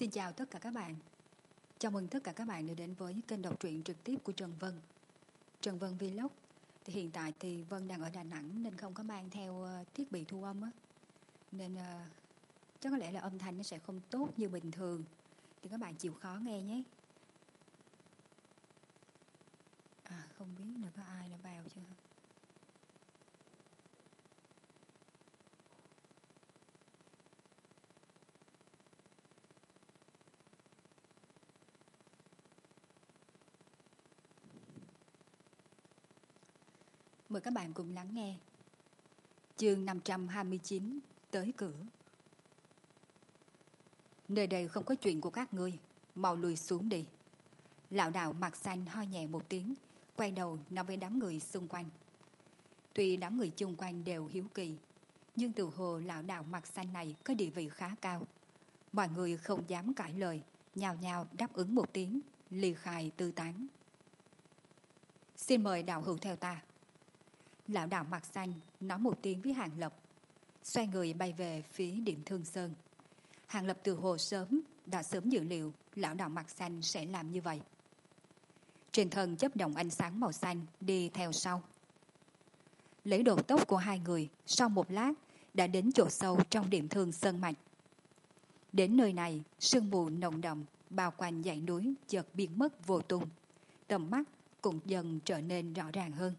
Xin chào tất cả các bạn. Chào mừng tất cả các bạn đã đến với kênh đọc truyện trực tiếp của Trần Vân. Trần Vân Vlog. Thì hiện tại thì Vân đang ở Đà Nẵng nên không có mang theo thiết bị thu âm á. Nên chắc có lẽ là âm thanh nó sẽ không tốt như bình thường. Thì các bạn chịu khó nghe nhé. Không biết là có ai đã vào chưa? Mời các bạn cùng lắng nghe. Chương 529 tới cửa. Nơi đây không có chuyện của các ngươi, mau lùi xuống đi. Lão đạo mặt xanh ho nhẹ một tiếng, quay đầu nói với đám người xung quanh. Tuy đám người chung quanh đều hiếu kỳ, nhưng từ hồ lão đạo mặt xanh này có địa vị khá cao. Mọi người không dám cãi lời, nhao nhao đáp ứng một tiếng, ly khai tư tán. Xin mời đạo hữu theo ta. Lão đạo mặt xanh nói một tiếng với Hàng Lập, xoay người bay về phía Điểm Thương Sơn. Hàng Lập từ hồ đã sớm dự liệu lão đạo mặt xanh sẽ làm như vậy. Trên thân chớp động ánh sáng màu xanh đi theo sau. Lấy độ tốc của hai người, sau một lát đã đến chỗ sâu trong Điểm Thương Sơn mạch. Đến nơi này, sương mù nồng đậm bao quanh dãy núi chợt biến mất vô tung, tầm mắt cũng dần trở nên rõ ràng hơn.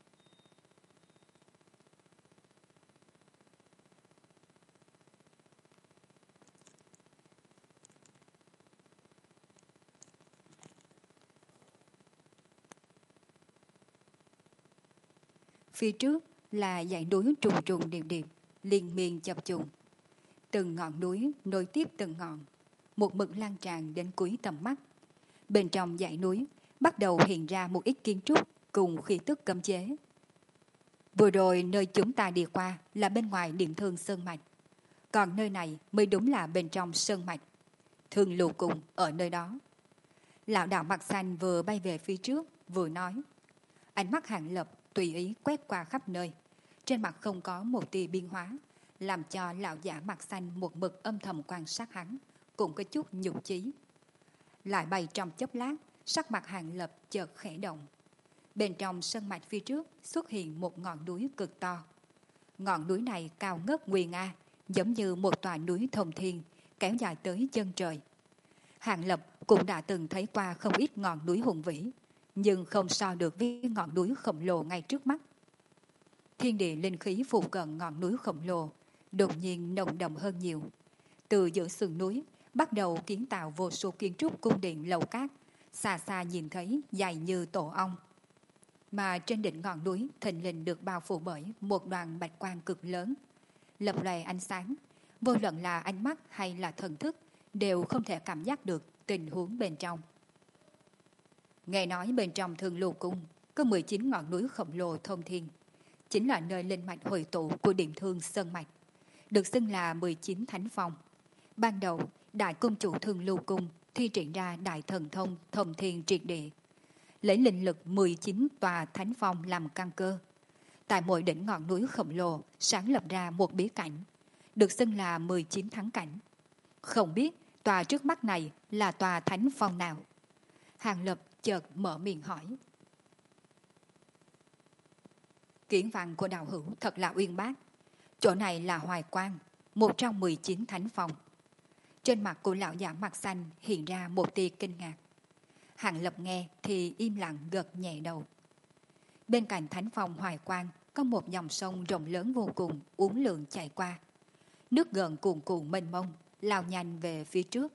Phía trước là dãy núi trùng trùng điệp điệp, liên miên chập trùng. Từng ngọn núi nối tiếp từng ngọn, một mực lan tràn đến cuối tầm mắt. Bên trong dãy núi bắt đầu hiện ra một ít kiến trúc cùng khí tức cấm chế. Vừa rồi nơi chúng ta đi qua là bên ngoài Điểm Thương Sơn mạch, còn nơi này mới đúng là bên trong sơn mạch. Thương Lưu Cung ở nơi đó. Lão đạo mặt xanh vừa bay về phía trước vừa nói. Ánh mắt Hàng Lập tùy ý quét qua khắp nơi, trên mặt không có một tia biến hóa, làm cho lão giả mặt xanh một mực âm thầm quan sát hắn, cũng có chút nhục chí. Lại bay trong chốc lát, sắc mặt Hàng Lập chợt khẽ động. Bên trong sơn mạch phía trước xuất hiện một ngọn núi cực to. Ngọn núi này cao ngất nguy nga, giống như một tòa núi thông thiên, kéo dài tới chân trời. Hàng Lập cũng đã từng thấy qua không ít ngọn núi hùng vĩ, nhưng không so được với ngọn núi khổng lồ ngay trước mắt. Thiên địa linh khí phụ cận ngọn núi khổng lồ đột nhiên nồng đậm hơn nhiều. Từ giữa sườn núi bắt đầu kiến tạo vô số kiến trúc cung điện lầu cát, xa xa nhìn thấy dài như tổ ong. Mà trên đỉnh ngọn núi thình lình được bao phủ bởi một đoàn bạch quang cực lớn, lập lòe ánh sáng, vô luận là ánh mắt hay là thần thức đều không thể cảm giác được tình huống bên trong. Nghe nói bên trong Thương Lưu Cung có 19 ngọn núi khổng lồ thông thiên, chính là nơi linh mạch hội tụ của Điểm Thương Sơn mạch, được xưng là 19 thánh phong. Ban đầu, đại cung chủ Thương Lưu Cung thi triển ra đại thần thông thông thiên triệt địa, lấy linh lực 19 tòa thánh phong làm căn cơ. Tại mỗi đỉnh ngọn núi khổng lồ sáng lập ra một bí cảnh, được xưng là 19 thắng cảnh. Không biết tòa trước mắt này là tòa thánh phong nào? Hàng Lập chợt mở miệng hỏi. Kiến văn của đạo hữu thật là uyên bác. Chỗ này là Hoài Quang, một trong 19 thánh phong. Trên mặt của lão giả mặt xanh hiện ra một tia kinh ngạc. Hàng Lập nghe thì im lặng gật nhẹ đầu. Bên cạnh thánh phong Hoài Quang có một dòng sông rộng lớn vô cùng uốn lượn chảy qua. Nước gợn cuồn cuộn mênh mông, lao nhanh về phía trước.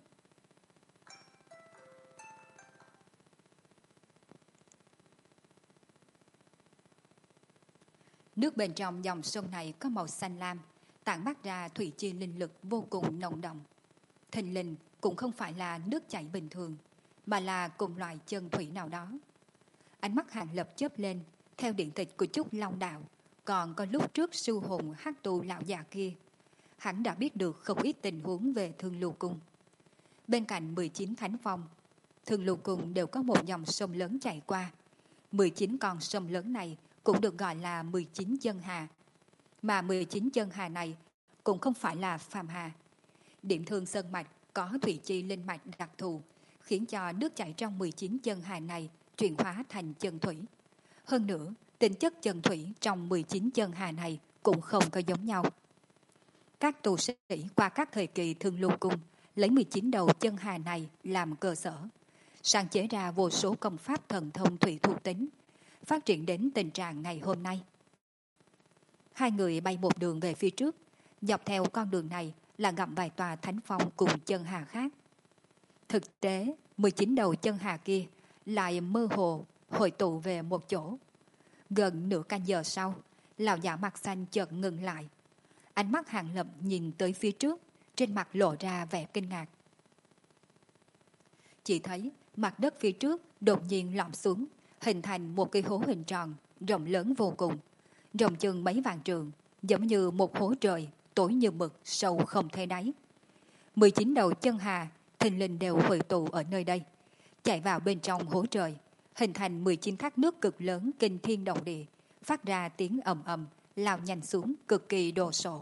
Nước bên trong dòng sông này có màu xanh lam, tản mát ra thủy chi linh lực vô cùng nồng đậm. Thình lình cũng không phải là nước chảy bình thường, mà là cùng loại chân thủy nào đó. Ánh mắt Hàng Lập chớp lên, theo điện tịch của Trúc Long Đạo, còn có lúc trước sư hồn hắc tu lão già kia, hắn đã biết được không ít tình huống về Thương Lưu Cung. Bên cạnh 19 thánh phong, Thương Lưu Cung đều có một dòng sông lớn chảy qua. 19 con sông lớn này cũng được gọi là 19 chân hà. Mà 19 chân hà này cũng không phải là phàm hà. Điểm Thương Sơn mạch có thủy chi linh mạch đặc thù, khiến cho nước chảy trong 19 chân hà này chuyển hóa thành chân thủy. Hơn nữa, tính chất chân thủy trong 19 chân hà này cũng không có giống nhau. Các tu sĩ qua các thời kỳ Thương Lưu Cung lấy 19 đầu chân hà này làm cơ sở, sáng chế ra vô số công pháp thần thông thủy thuộc tính, phát triển đến tình trạng ngày hôm nay. Hai người bay một đường về phía trước, dọc theo con đường này là gặp vài tòa thánh phong cùng chân hà khác. Thực tế, 19 đầu chân hà kia lại mơ hồ hội tụ về một chỗ. Gần nửa canh giờ sau, lão giả mặt xanh chợt ngừng lại. Ánh mắt Hàng Lập nhìn tới phía trước, trên mặt lộ ra vẻ kinh ngạc. Chỉ thấy mặt đất phía trước đột nhiên lõm xuống, hình thành một cái hố hình tròn, rộng lớn vô cùng, rộng chừng mấy vạn trượng, giống như một hố trời, tối như mực, sâu không thấy đáy. 19 đầu chân hà, thình lình đều hội tụ ở nơi đây, chạy vào bên trong hố trời, hình thành 19 thác nước cực lớn kinh thiên động địa, phát ra tiếng ầm ầm, lao nhanh xuống cực kỳ đồ sộ.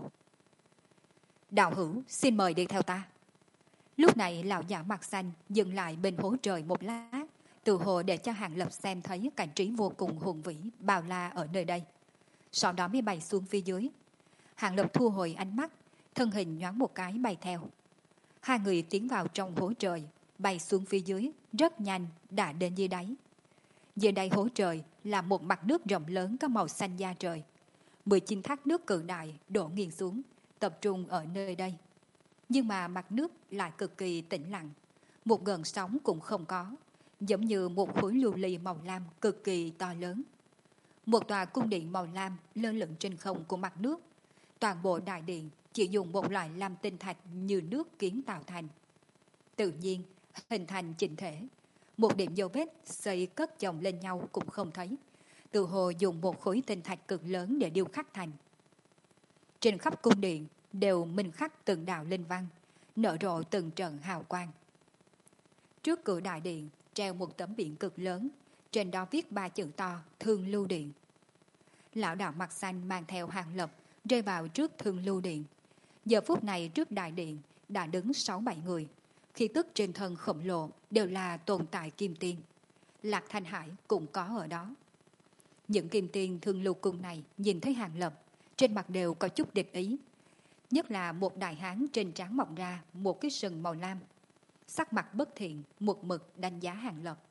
Đạo hữu, xin mời đi theo ta. Lúc này lão giả mặt xanh dừng lại bên hố trời một lát, tự hồ để cho Hàng Lập xem thấy cảnh trí vô cùng hùng vĩ bao la ở nơi đây. Sau đó mới bay xuống phía dưới. Hàng Lập thu hồi ánh mắt, thân hình nhoáng một cái bay theo. Hai người tiến vào trong hố trời, bay xuống phía dưới, rất nhanh đã đến dưới đáy. Dưới đây hố trời là một mặt nước rộng lớn có màu xanh da trời. 19 thác nước cự đại đổ nghiêng xuống, tập trung ở nơi đây. Nhưng mà mặt nước lại cực kỳ tĩnh lặng, một gợn sóng cũng không có, giống như một khối lưu ly màu lam cực kỳ to lớn. Một tòa cung điện màu lam lơ lửng trên không của mặt nước. Toàn bộ đại điện chỉ dùng một loại lam tinh thạch như nước kiến tạo thành. Tự nhiên, hình thành chỉnh thể. Một điểm dấu vết xây cất chồng lên nhau cũng không thấy. Tự hồ dùng một khối tinh thạch cực lớn để điêu khắc thành. Trên khắp cung điện đều minh khắc từng đạo linh văn, nở rộ từng trận hào quang. Trước cửa đại điện treo một tấm biển cực lớn, trên đó viết 3 chữ to Thương Lưu Điện. Lão đạo mặt xanh mang theo Hàng Lập rơi vào trước Thương Lưu Điện. Giờ phút này trước đại điện đã đứng 6-7 người, khí tức trên thân khổng lồ đều là tồn tại kim tiên. Lạc Thanh Hải cũng có ở đó. Những kim tiên Thương Lưu Cung này nhìn thấy Hàng Lập, trên mặt đều có chút địch ý. Nhất là một đại hán trên trán mọc ra một cái sừng màu lam, sắc mặt bất thiện, một mực đánh giá Hàng Lập.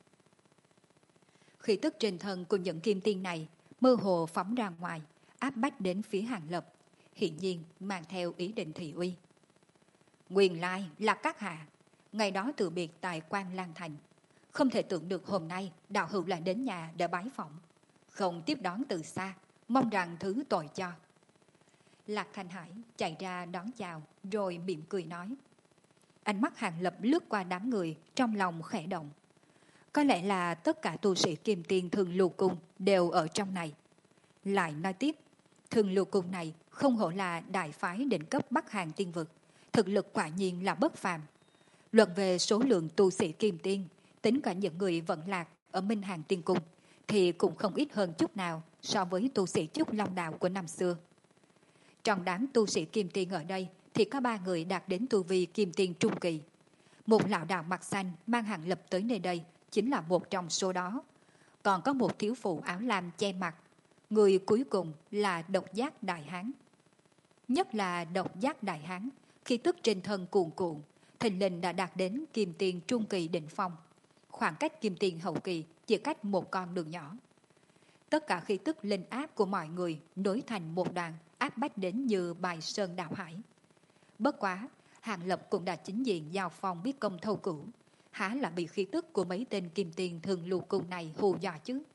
Khí tức trên thân của những kim tiên này mơ hồ phóng ra ngoài, áp bách đến phía Hàng Lập, hiển nhiên mang theo ý định thị uy. Nguyên lai là các hạ, ngày đó từ biệt tại Quan Lan Thành, không thể tưởng được hôm nay đạo hữu lại đến nhà để bái phỏng, không tiếp đón từ xa, mong rằng thứ tội cho. Lạc Thanh Hải chạy ra đón chào rồi mỉm cười nói. Ánh mắt Hàng Lập lướt qua đám người, trong lòng khẽ động. Có lẽ là tất cả tu sĩ kim tiên Thương Lưu Cung đều ở trong này. Lại nói tiếp, Thương Lưu Cung này không hổ là đại phái đỉnh cấp Bắc Hàn tiên vực, thực lực quả nhiên là bất phàm. Luận về số lượng tu sĩ kim tiên, tính cả những người vận lạc ở Minh Hàn Tiên Cung, thì cũng không ít hơn chút nào so với tu sĩ Trúc Long Đạo của năm xưa. Trong đám tu sĩ kim tiên ở đây thì có 3 người đạt đến tu vi kim tiên trung kỳ. Một lão đạo mặt xanh mang Hàng Lập tới nơi đây chính là một trong số đó. Còn có một thiếu phụ áo lam che mặt. Người cuối cùng là Độc Giác Đại Hán. Nhất là Độc Giác Đại Hán, khí tức trên thân cuồn cuộn, thình lình đã đạt đến kim tiên trung kỳ đỉnh phong. Khoảng cách kim tiên hậu kỳ chỉ cách một con đường nhỏ. Tất cả khí tức linh áp của mọi người nối thành một đoàn, áp bách đến như bài sơn đảo hải. Bất quá, Hàng Lập cũng đã chính diện giao phong biết công thâu cửu, há là bị khí tức của mấy tên kim tiền Thương Lưu Cung này hù dọa chứ.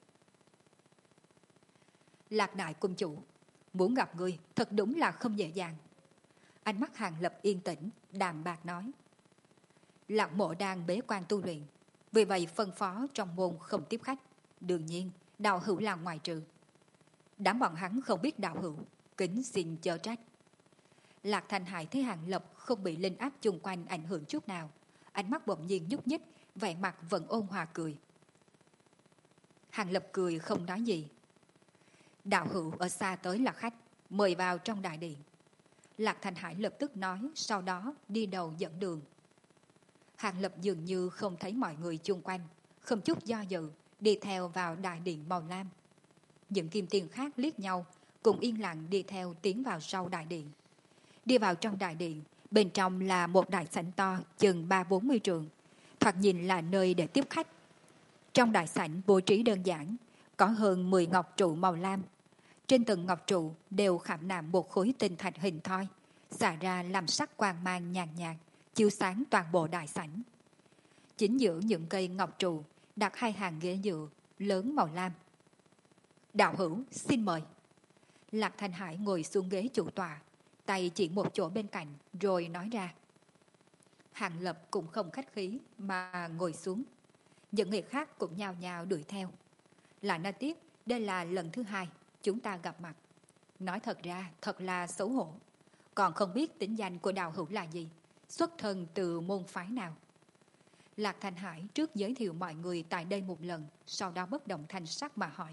Lạc đại cung chủ, muốn gặp người thật đúng là không dễ dàng. Ánh mắt Hàng Lập yên tĩnh, đàm bạc nói. Lạc mộ đang bế quan tu luyện, vì vậy phân phó trong môn không tiếp khách. Đương nhiên, đạo hữu là ngoài trừ. Đám bọn hắn không biết đạo hữu, kính xin chớ trách. Lạc Thanh Hải thấy Hàng Lập không bị linh áp chung quanh ảnh hưởng chút nào, ánh mắt bỗng nhiên nhúc nhích, vẻ mặt vẫn ôn hòa cười. Hàng Lập cười không nói gì. Đạo hữu ở xa tới là khách, mời vào trong đại điện. Lạc Thanh Hải lập tức nói, sau đó đi đầu dẫn đường, Hàng Lập dường như không thấy mọi người chung quanh, không chút do dự, đi theo vào đại điện màu lam. Những kim tiền khác liếc nhau, cùng yên lặng đi theo tiến vào sau đại điện. Đi vào trong đại điện, bên trong là một đại sảnh to chừng 3-40 trượng, thoạt nhìn là nơi để tiếp khách. Trong đại sảnh bố trí đơn giản, có hơn 10 ngọc trụ màu lam. Trên từng ngọc trụ đều khảm nạm một khối tinh thạch hình thoi, xả ra làm sắc quang mang nhàn nhạt, chiếu sáng toàn bộ đại sảnh. Chính giữa những cây ngọc trụ đặt hai hàng ghế dựa lớn màu lam. Đạo hữu, xin mời. Lạc Thanh Hải ngồi xuống ghế chủ tọa, tay chỉ một chỗ bên cạnh rồi nói ra. Hàng Lập cũng không khách khí mà ngồi xuống. Những người khác cũng nhao nhao đuổi theo. Lại nói tiếp, đây là lần thứ hai chúng ta gặp mặt. Nói thật ra thật là xấu hổ. Còn không biết tính danh của đạo hữu là gì, xuất thân từ môn phái nào. Lạc Thanh Hải trước giới thiệu mọi người tại đây một lần, sau đó bất động thanh sắc mà hỏi.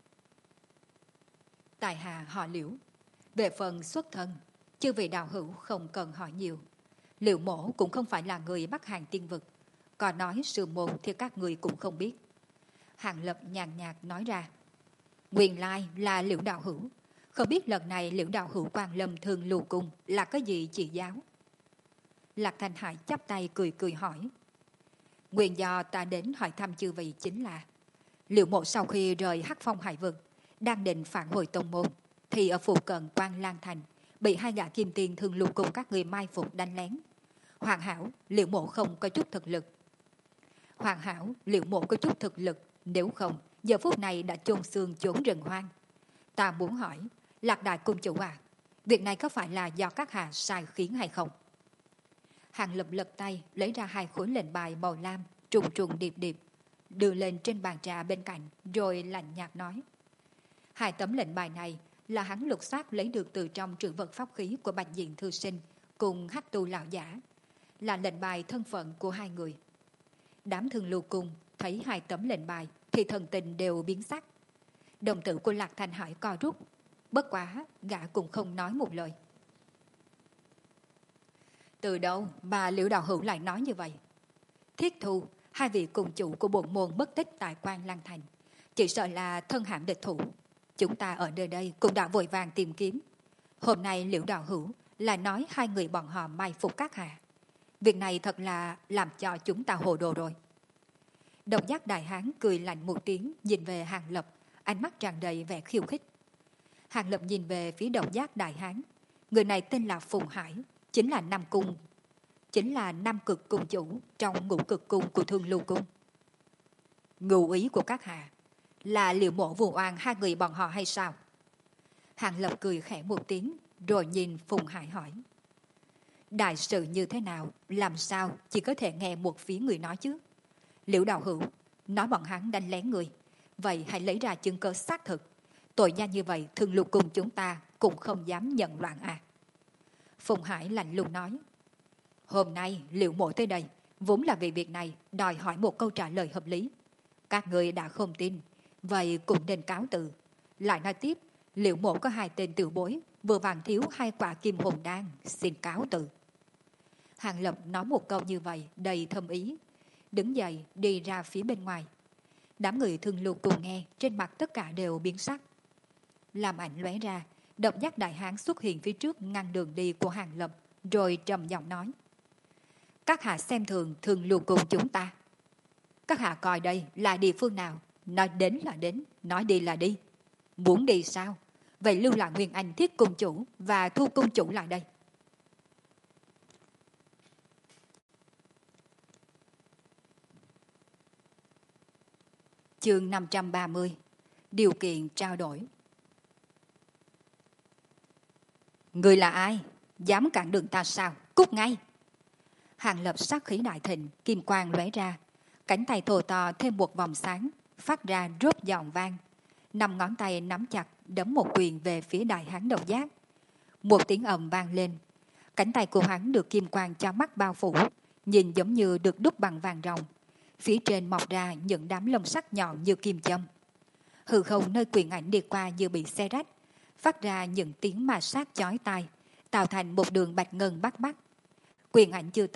Tài hạ họ Liễu. Về phần xuất thân, chư vị đạo hữu không cần hỏi nhiều. Liễu mổ cũng không phải là người Bắc Hàn tiên vực, còn nói sư môn thì các người cũng không biết. Hàng Lập nhàn nhạt nói ra. Nguyên lai là Liễu đạo hữu. Không biết lần này Liễu đạo hữu Quan Lâm Thương Lưu Cung là cái gì chỉ giáo? Lạc Thanh Hải chắp tay cười cười hỏi. Nguyên do ta đến hỏi thăm chư vị chính là Liễu mộ sau khi rời Hắc Phong Hải Vực, đang định phản hồi tông môn, thì ở phụ cận Quan Lan Thành bị hai gã kim tiền Thương Lưu Cung các người mai phục đánh lén. Hoàn hảo, Liễu mộ không có chút thực lực. Hoàn hảo, Liễu mộ có chút thực lực, nếu không, giờ phút này đã chôn xương chốn rừng hoang. Ta muốn hỏi, Lạc đại cung chủ à, việc này có phải là do các hạ sai khiến hay không? Hàng Lập lật tay lấy ra hai khối lệnh bài màu lam trùng trùng điệp điệp, đưa lên trên bàn trà bên cạnh, rồi lạnh nhạt nói. Hai tấm lệnh bài này là hắn lục soát lấy được từ trong trữ vật pháp khí của Bạch Diện thư sinh cùng Hắc Tu lão giả, là lệnh bài thân phận của hai người. Đám Thương Lưu Cung thấy hai tấm lệnh bài thì thần tình đều biến sắc. Đồng tử của Lạc Thanh Hải co rút, bất quá gã cũng không nói một lời. Từ đâu mà Liễu đạo hữu lại nói như vậy? Thiết Thu, hai vị cùng chủ của bổn môn mất tích tại Quan Lan Thành, chỉ sợ là thân hãm địch thủ. Chúng ta ở nơi đây cũng đã vội vàng tìm kiếm. Hôm nay Liễu đạo hữu lại nói hai người bọn họ mai phục các hạ. Việc này thật là làm cho chúng ta hồ đồ rồi. Độc giác đại hán cười lạnh một tiếng, nhìn về Hàng Lập, ánh mắt tràn đầy vẻ khiêu khích. Hàng Lập nhìn về phía độc giác đại hán. Người này tên là Phùng Hải, chính là Nam Cực cung chủ trong Ngũ Cực cung của Thương Lưu Cung. Ngụ ý của các hạ là Liễu mộ vu oan hai người bọn họ hay sao? Hàng Lập cười khẽ một tiếng, rồi nhìn Phùng Hải hỏi. Đại sự như thế nào, làm sao chỉ có thể nghe một phía người nói chứ? Liễu đạo hữu, nói bọn hắn đánh lén người, vậy hãy lấy ra chứng cơ xác thực. Tội danh như vậy Thương Lưu Cung chúng ta cũng không dám nhận loạn à. Phùng Hải lạnh lùng nói. Hôm nay Liễu mộ tới đây vốn là vì việc này đòi hỏi một câu trả lời hợp lý. Các người đã không tin, vậy cũng nên cáo từ. Lại nói tiếp, Liễu mộ có hai tên tiểu bối, vừa vàng thiếu hai quả kim hồn đan, xin cáo từ. Hàng Lập nói một câu như vậy đầy thâm ý, đứng dậy đi ra phía bên ngoài. Đám người Thương Lưu cùng nghe, trên mặt tất cả đều biến sắc. Làm ảnh lóe ra, độc giác đại hán xuất hiện phía trước ngăn đường đi của Hàng Lập, rồi trầm giọng nói. Các hạ xem thường Thương Lưu cùng chúng ta. Các hạ coi đây là địa phương nào, nói đến là đến, nói đi là đi. Muốn đi sao? Vậy lưu lại Nguyên Anh Thiết cung chủ và Thu cung chủ lại đây. Chương 530. Điều kiện trao đổi. Người là ai? Dám cản đường ta sao? Cút ngay! Hàng Lập sát khí đại thịnh, kim quang lóe ra, cánh tay thô to thêm một vòng sáng, phát ra rốt giòn vang. 5 ngón tay nắm chặt, đấm một quyền về phía đại hán độc giác. Một tiếng ầm vang lên, cánh tay của hắn được kim quang cho mắt bao phủ, nhìn giống như được đúc bằng vàng ròng. Phía trên mọc ra những đám lông sắc nhọn như kim châm. Hư không nơi quyền ảnh đi qua như bị xé rách, phát ra những tiếng ma sát chói tai, tạo thành một đường bạch ngân bắt mắt. Quyền ảnh chưa tới,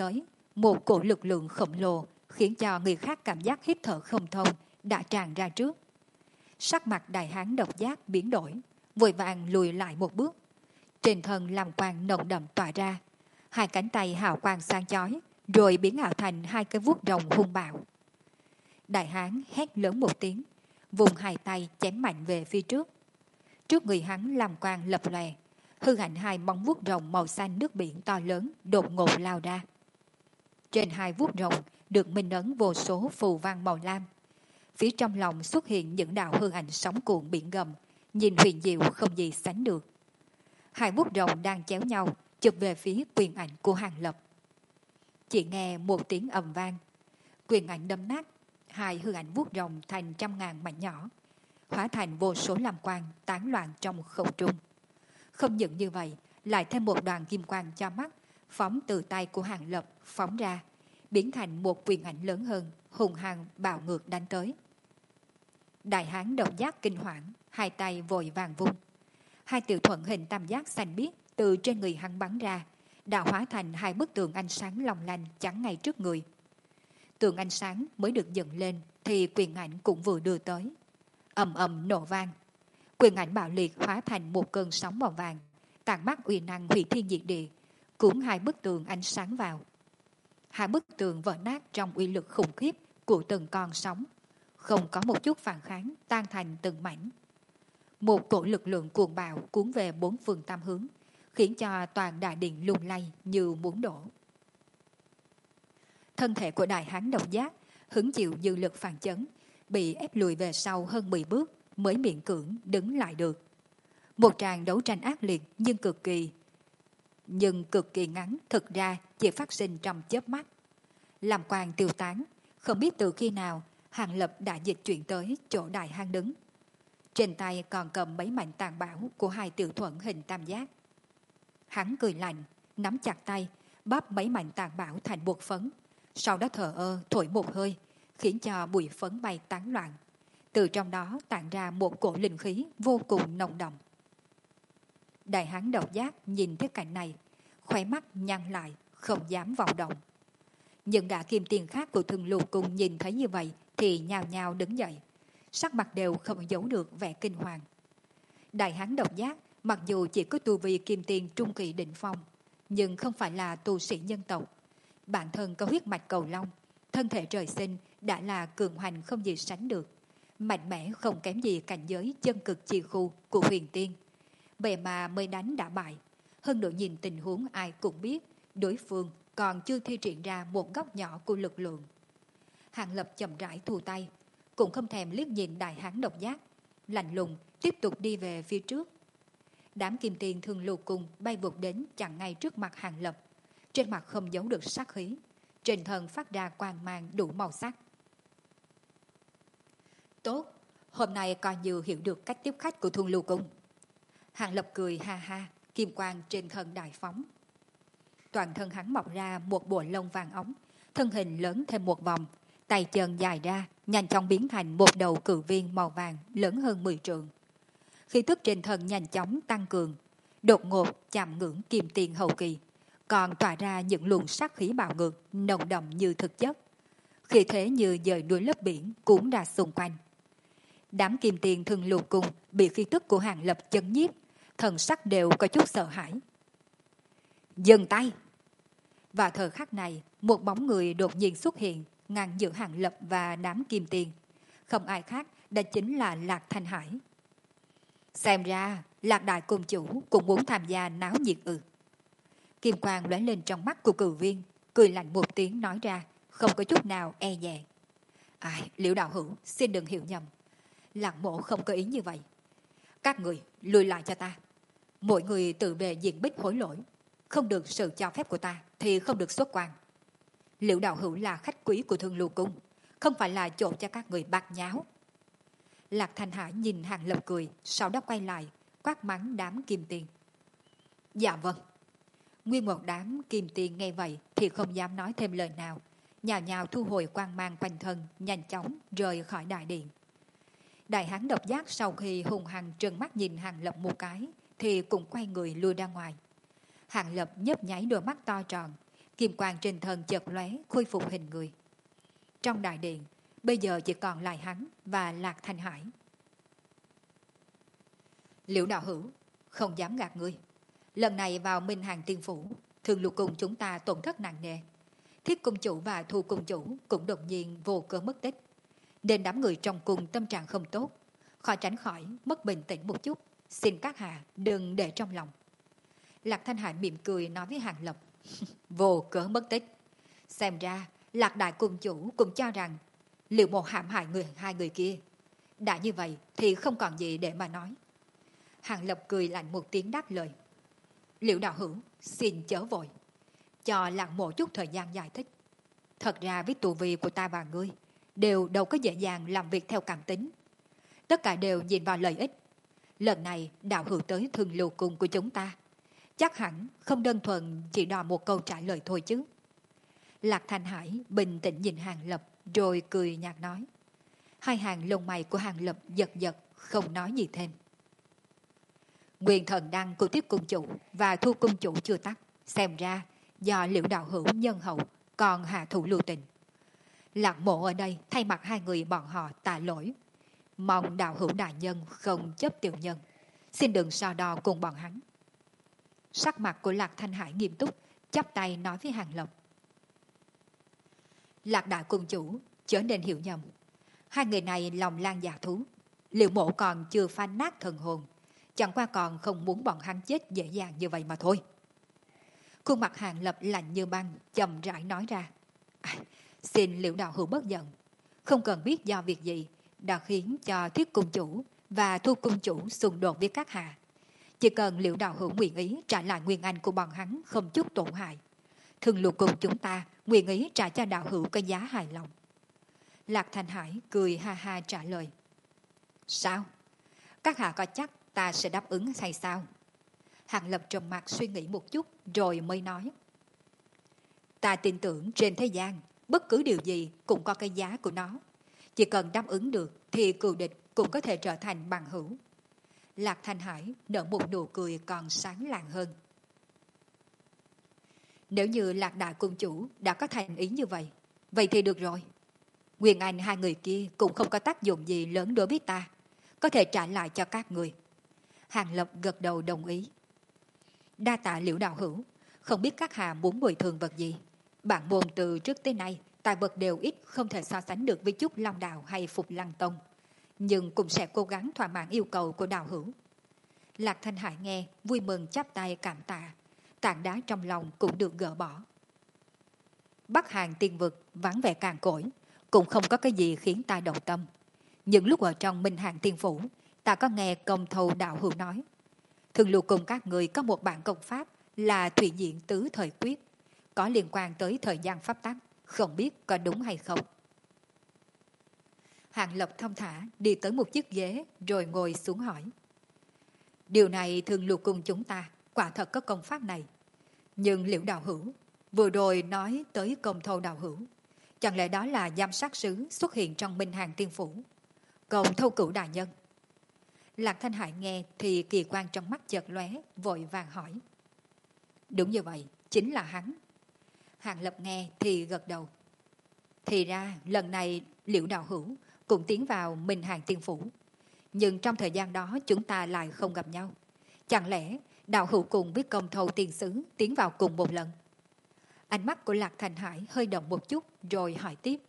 một cổ lực lượng khổng lồ khiến cho người khác cảm giác hít thở không thông đã tràn ra trước. Sắc mặt đại hán độc giác biến đổi, vội vàng lùi lại một bước. Trên thân làm quang nồng đậm tỏa ra, hai cánh tay hào quang sáng chói, rồi biến ảo thành hai cái vuốt rồng hung bạo. Đại hán hét lớn một tiếng, vùng hai tay chém mạnh về phía trước. Trước người hắn làm quang lập lòe, hư ảnh hai móng vuốt rồng màu xanh nước biển to lớn đột ngột lao ra. Trên hai vuốt rồng được minh ấn vô số phù văn màu lam. Phía trong lòng xuất hiện những đạo hư ảnh sóng cuộn biển gầm, nhìn huyền diệu không gì sánh được. Hai vuốt rồng đang chéo nhau, chụp về phía quyền ảnh của Hàng Lập. Chỉ nghe một tiếng ầm vang, quyền ảnh đâm nát, hai hư ảnh vuốt rồng thành trăm ngàn mảnh nhỏ, hóa thành vô số lam quang tán loạn trong không trung. Không những như vậy, lại thêm một đoàn kim quang cho mắt, phóng từ tay của Hàng Lập phóng ra, biến thành một quyền ảnh lớn hơn, hùng hăng bạo ngược đánh tới. Đại hán độc giác kinh hoảng, hai tay vội vàng vung. Hai tiểu thuận hình tam giác xanh biếc từ trên người hắn bắn ra, đã hóa thành hai bức tường ánh sáng long lanh chắn ngay trước người. Tường ánh sáng mới được dựng lên thì quyền ảnh cũng vừa đưa tới. Ầm ầm nổ vang, quyền ảnh bạo liệt hóa thành một cơn sóng màu vàng, tàn mát uy năng hủy thiên diệt địa, cuốn hai bức tường ánh sáng vào. Hai bức tường vỡ nát trong uy lực khủng khiếp của từng con sóng, không có một chút phản kháng, tan thành từng mảnh. Một cổ lực lượng cuồng bạo cuốn về bốn phương tám hướng, khiến cho toàn đại điện lung lay như muốn đổ. Thân thể của đại hán độc giác hứng chịu dư lực phản chấn, bị ép lùi về sau hơn 10 bước mới miễn cưỡng đứng lại được. Một tràng đấu tranh ác liệt nhưng cực kỳ ngắn, thực ra chỉ phát sinh trong chớp mắt. Làm quang tiêu tán, không biết từ khi nào Hàng Lập đã dịch chuyển tới chỗ đại hán đứng. Trên tay còn cầm mấy mảnh tàn bạo của hai tiểu thuận hình tam giác. Hắn cười lạnh, nắm chặt tay, bóp mấy mảnh tàn bạo thành bột phấn, sau đó thờ ơ thổi một hơi, khiến cho bụi phấn bay tán loạn. Từ trong đó tản ra một cổ linh khí vô cùng nồng đậm. Đại hán độc giác nhìn thấy cảnh này, khóe mắt nhăn lại, không dám vọng động. Những gã kim tiền khác của Thương Lục Cung nhìn thấy như vậy thì nhào nhào đứng dậy, sắc mặt đều không giấu được vẻ kinh hoàng. Đại hán độc giác mặc dù chỉ có tu vi kim tiền trung kỳ đỉnh phong, nhưng không phải là tu sĩ nhân tộc. Bản thân có huyết mạch cầu long, thân thể trời sinh đã là cường hoành không gì sánh được, mạnh mẽ không kém gì cảnh giới chân cực chi khu của huyền tiên. Vậy mà mới đánh đã bại. Hơn nữa nhìn tình huống ai cũng biết, đối phương còn chưa thi triển ra một góc nhỏ của lực lượng. Hàng Lập chậm rãi thu tay, cũng không thèm liếc nhìn đại hán độc giác, lạnh lùng tiếp tục đi về phía trước. Đám kim tiền Thương Lục Cung bay vụt đến chặn ngay trước mặt Hàng Lập, trên mặt không giấu được sát khí, trên thân phát ra quang mang đủ màu sắc. Tốt, hôm nay coi như hiểu được cách tiếp khách của Thương Lục Cung. Hàng Lập cười ha ha, kim quang trên thân đại phóng. Toàn thân hắn mọc ra một bộ lông vàng óng, thân hình lớn thêm một vòng, tay chân dài ra, nhanh chóng biến thành một đầu cự viên màu vàng lớn hơn 10 trượng. Khí tức trên thân nhanh chóng tăng cường, đột ngột chạm ngưỡng kim tiền hậu kỳ, còn tỏa ra những luồng sát khí bạo ngược, nồng đậm như thực chất. Khí thế như dời núi lấp biển cuốn ra xung quanh. Đám kim tiền Thương Lục Cung bị khí tức của Hàng Lập chấn nhiếp, thần sắc đều có chút sợ hãi. Dừng tay! Và thời khắc này, một bóng người đột nhiên xuất hiện, ngăn giữa Hàng Lập và đám kim tiền. Không ai khác, đó chính là Lạc Thanh Hải. Xem ra, Lạc Đại Cung Chủ cũng muốn tham gia náo nhiệt ư. Kim quang lóe lên trong mắt của cử viên, cười lạnh một tiếng nói ra, không có chút nào e dè. Ai, Liễu đạo hữu, xin đừng hiểu nhầm. Lạc mộ không có ý như vậy. Các người, lùi lại cho ta. Mỗi người tự về diện bích hối lỗi. Không được sự cho phép của ta thì không được xuất quan. Liễu đạo hữu là khách quý của Thương Lưu Cung, không phải là chỗ cho các người bạc nháo. Lạc Thanh Hải nhìn Hàng Lập cười, sau đó quay lại, quát mắng đám kim tiền. Dạ vâng. Nguyên một đám kim tiền nghe vậy thì không dám nói thêm lời nào, nhào nhào thu hồi quang mang quanh thân, nhanh chóng rời khỏi đại điện. Đại hán độc giác sau khi hùng hằng trừng mắt nhìn Hàng Lập một cái thì cũng quay người lui ra ngoài. Hàng Lập nhấp nháy đôi mắt to tròn, Kim quang trên thân chợt lóe khôi phục hình người. Trong đại điện, bây giờ chỉ còn lại hắn và Lạc Thanh Hải. Liễu đạo hữu, không dám gạt ngươi. Lần này vào Minh Hàng Tiên Phủ, Thường Lục Cung chúng ta tổn thất nặng nề. Thiết cung chủ và Thu cung chủ cũng đột nhiên vô cớ mất tích. Nên đám người trong cung tâm trạng không tốt, khó tránh khỏi mất bình tĩnh một chút. Xin các hạ đừng để trong lòng. Lạc Thanh Hải mỉm cười nói với Hàng Lập. Vô cớ mất tích. Xem ra Lạc Đại cung chủ cũng cho rằng Liễu Mộ hãm hại hai người kia. Đã như vậy thì không còn gì để mà nói. Hàng Lập cười lạnh một tiếng đáp lời. Liễu đạo hữu, xin chớ vội. Cho Lạc Mộ chút thời gian giải thích. Thật ra với tu vi của ta và ngươi đều đâu có dễ dàng làm việc theo cảm tính. Tất cả đều nhìn vào lợi ích. Lần này đạo hữu tới Thường Lưu Cung của chúng ta, chắc hẳn không đơn thuần chỉ đòi một câu trả lời thôi chứ. Lạc Thanh Hải bình tĩnh nhìn Hàng Lập rồi cười nhạt nói. Hai hàng lông mày của Hàng Lập giật giật, không nói gì thêm. Nguyên thần đăng của Tiếp cung chủ và Thu cung chủ chưa tắt, xem ra do Liễu đạo hữu nhân hậu còn hạ thủ lưu tình. Lạc Mộ ở đây thay mặt hai người bọn họ tạ lỗi. Mong đạo hữu đại nhân không chấp tiểu nhân, xin đừng so đo cùng bọn hắn. Sắc mặt của Lạc Thanh Hải nghiêm túc, chắp tay nói với Hàng Lập. Lạc Đại cung chủ chớ nên hiểu nhầm. Hai người này lòng lan dạ thú. Liễu Mộ còn chưa phá nát thần hồn, chẳng qua còn không muốn bọn hắn chết dễ dàng như vậy mà thôi. Khuôn mặt Hàng Lập lạnh như băng, chậm rãi nói ra. Xin Liễu đạo hữu bớt giận. Không cần biết do việc gì đã khiến cho Thiết cung chủ và Thu cung chủ xung đột với các hạ. Chỉ cần Liễu đạo hữu nguyện ý trả lại nguyên anh của bọn hắn không chút tổn hại, Thường Lục cùng chúng ta nguyện ý trả cho đạo hữu cái giá hài lòng. Lạc Thanh Hải cười ha ha trả lời. Sao? Các hạ có chắc ta sẽ đáp ứng hay sao? Hàng Lập trầm mặt suy nghĩ một chút rồi mới nói. Ta tin tưởng trên thế gian, bất cứ điều gì cũng có cái giá của nó. Chỉ cần đáp ứng được thì cừu địch cũng có thể trở thành bằng hữu. Lạc Thanh Hải nở một nụ cười còn sáng lạng hơn. Nếu như Lạc Đại cung chủ đã có thành ý như vậy, vậy thì được rồi. Nguyên anh hai người kia cũng không có tác dụng gì lớn đối với ta, có thể trả lại cho các người. Hàng Lập gật đầu đồng ý. Đa tạ Liễu đạo hữu, không biết các hạ muốn bồi thường vật gì. Bản môn từ trước tới nay tài vật đều ít, không thể so sánh được với chút Long Đạo hay Phục Lăng Tông, nhưng cũng sẽ cố gắng thỏa mãn yêu cầu của đạo hữu. Lạc Thanh Hải nghe vui mừng chắp tay cảm tạ, tảng đá trong lòng cũng được gỡ bỏ. Bắc Hàng tiên vực vắng vẻ càn cỗi, cũng không có cái gì khiến ta động tâm. Nhưng lúc ở trong Minh Hàng tiên phủ, ta có nghe Công Thâu đạo hữu nói, Thường Lưu cùng các người có một bản công pháp là Thủy Diện Tứ Thời Quyết, có liên quan tới thời gian pháp tắc, không biết có đúng hay không. Hàng Lập thông thả đi tới một chiếc ghế rồi ngồi xuống hỏi. Điều này Thường Lưu cùng chúng ta quả thật có công pháp này. Nhưng Liễu đạo hữu vừa rồi nói tới Công Thâu đạo hữu, chẳng lẽ đó là giám sát sứ xuất hiện trong Minh Hàng tiên phủ, Công Thâu cửu đại nhân? Lạc Thanh Hải nghe thì kỳ quan trong mắt chợt lóe, vội vàng hỏi. Đúng như vậy, chính là hắn. Hàng Lập nghe thì gật đầu. Thì ra lần này Liễu đạo hữu cũng tiến vào Minh Hàng tiên phủ, nhưng trong thời gian đó chúng ta lại không gặp nhau. Chẳng lẽ đạo hữu cùng với Công Thâu tiên sứ tiến vào cùng một lần? Ánh mắt của Lạc Thanh Hải hơi động một chút rồi hỏi tiếp.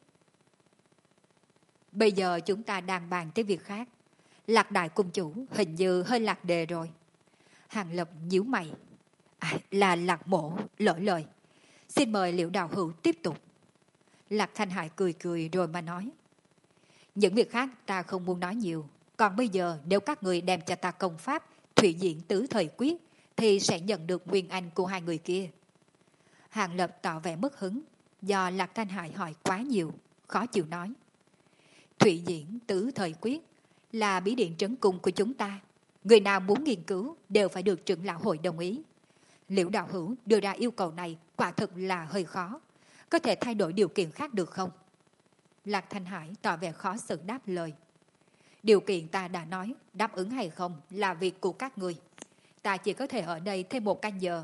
Bây giờ chúng ta đang bàn tới việc khác. Lạc Đại cung chủ hình như hơi lạc đề rồi. Hàng Lập nhíu mày. Là Lạc Mộ lỡ lời. Xin mời Liễu đạo hữu tiếp tục. Lạc Thanh Hải cười cười rồi mà nói. Những việc khác ta không muốn nói nhiều. Còn bây giờ nếu các người đem cho ta công pháp Thủy Diện Tứ Thời Quyết thì sẽ nhận được nguyên anh của hai người kia. Hàng Lập tỏ vẻ mất hứng, do Lạc Thanh Hải hỏi quá nhiều, khó chịu nói. Thủy Diễn Tứ Thời Quyết là bí điện trấn cung của chúng ta. Người nào muốn nghiên cứu đều phải được trưởng lão hội đồng ý. Liễu đạo hữu đưa ra yêu cầu này quả thực là hơi khó. Có thể thay đổi điều kiện khác được không? Lạc Thanh Hải tỏ vẻ khó xử đáp lời. Điều kiện ta đã nói, đáp ứng hay không là việc của các người. Ta chỉ có thể ở đây thêm 1 canh giờ.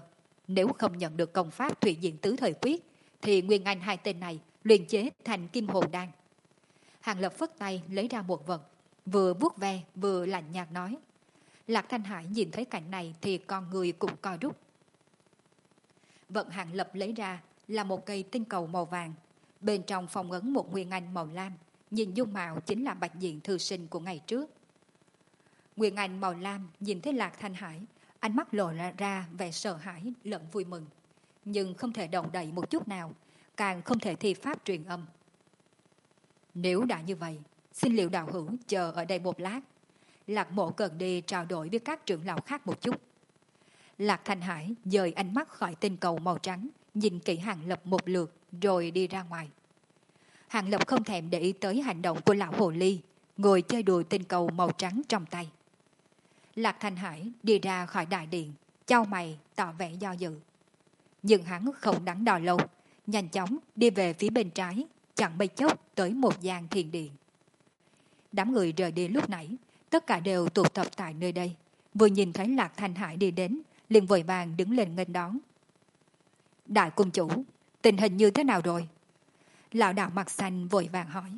Nếu không nhận được công pháp Thủy Diện Tứ Thời Quyết, thì nguyên anh hai tên này luyện chế thành kim hồn đan. Hàng Lập phất tay lấy ra một vật, vừa vuốt ve vừa lạnh nhạt nói. Lạc Thanh Hải nhìn thấy cảnh này thì con người cũng co rút. Vật Hàng Lập lấy ra là một cây tinh cầu màu vàng, bên trong phong ấn một nguyên anh màu lam, nhìn dung mạo chính là Bạch Diện thư sinh của ngày trước. Nguyên anh màu lam nhìn thấy Lạc Thanh Hải, ánh mắt lộ ra vẻ sợ hãi lẫn vui mừng, nhưng không thể động đậy một chút nào, càng không thể thi pháp truyền âm. Nếu đã như vậy, xin liệu đạo hữu chờ ở đây một lát. Lạc Mộ cần đi trao đổi với các trưởng lão khác một chút. Lạc Thanh Hải dời ánh mắt khỏi tinh cầu màu trắng, nhìn kỹ Hàng Lập một lượt rồi đi ra ngoài. Hàng Lập không thèm để ý tới hành động của lão hồ ly, ngồi chơi đùa tinh cầu màu trắng trong tay. Lạc Thanh Hải đi ra khỏi đại điện, chau mày tỏ vẻ do dự. Nhưng hắn không đắn đo lâu, nhanh chóng đi về phía bên trái, chẳng mấy chốc tới một gian thiền điện. Đám người rời đi lúc nãy, tất cả đều tụ tập tại nơi đây. Vừa nhìn thấy Lạc Thanh Hải đi đến, liền vội vàng đứng lên nghênh đón. Đại cung chủ, tình hình như thế nào rồi? Lão đạo mặt xanh vội vàng hỏi.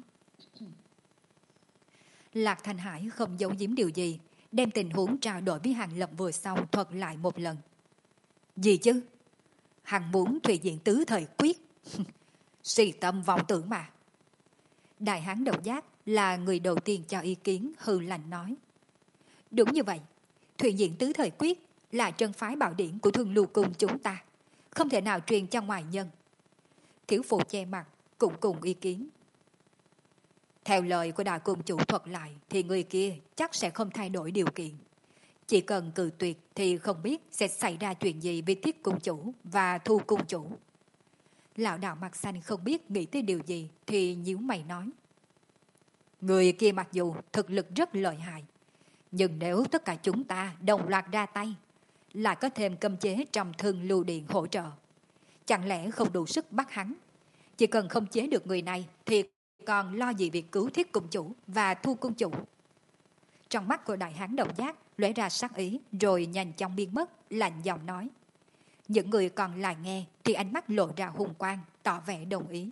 Lạc Thanh Hải không giấu giếm điều gì, đem tình huống trao đổi với Hàng Lập vừa xong thuật lại một lần. Gì chứ? Hắn muốn Thủy Diện Tứ Thời Quyết. Si tâm vọng tưởng mà. Đại hán Độc Giác là người đầu tiên cho ý kiến hư lạnh nói. Đúng như vậy, Thủy Diện Tứ Thời Quyết là chân phái bảo điển của Thương Lưu Cung chúng ta, không thể nào truyền cho ngoại nhân. Thiếu phụ che mặt cũng cùng ý kiến. Theo lời của đại cung chủ thuật lại thì người kia chắc sẽ không thay đổi điều kiện. Chỉ cần cự tuyệt thì không biết sẽ xảy ra chuyện gì với Thiết cung chủ và Thu cung chủ. Lão đạo mặt xanh không biết nghĩ tới điều gì thì nhíu mày nói. Người kia mặc dù thực lực rất lợi hại, nhưng nếu tất cả chúng ta đồng loạt ra tay, lại có thêm cấm chế trong Thương Lưu Điện hỗ trợ, chẳng lẽ không đủ sức bắt hắn? Chỉ cần không chế được người này thì còn lo gì việc cứu Thiết cung chủ và Thu cung chủ? Trong mắt của đại hán Độc Giác lóe ra sắc ý rồi nhanh chóng biến mất, lạnh giọng nói. Những người còn lại nghe thì ánh mắt lộ ra hùng quang, tỏ vẻ đồng ý.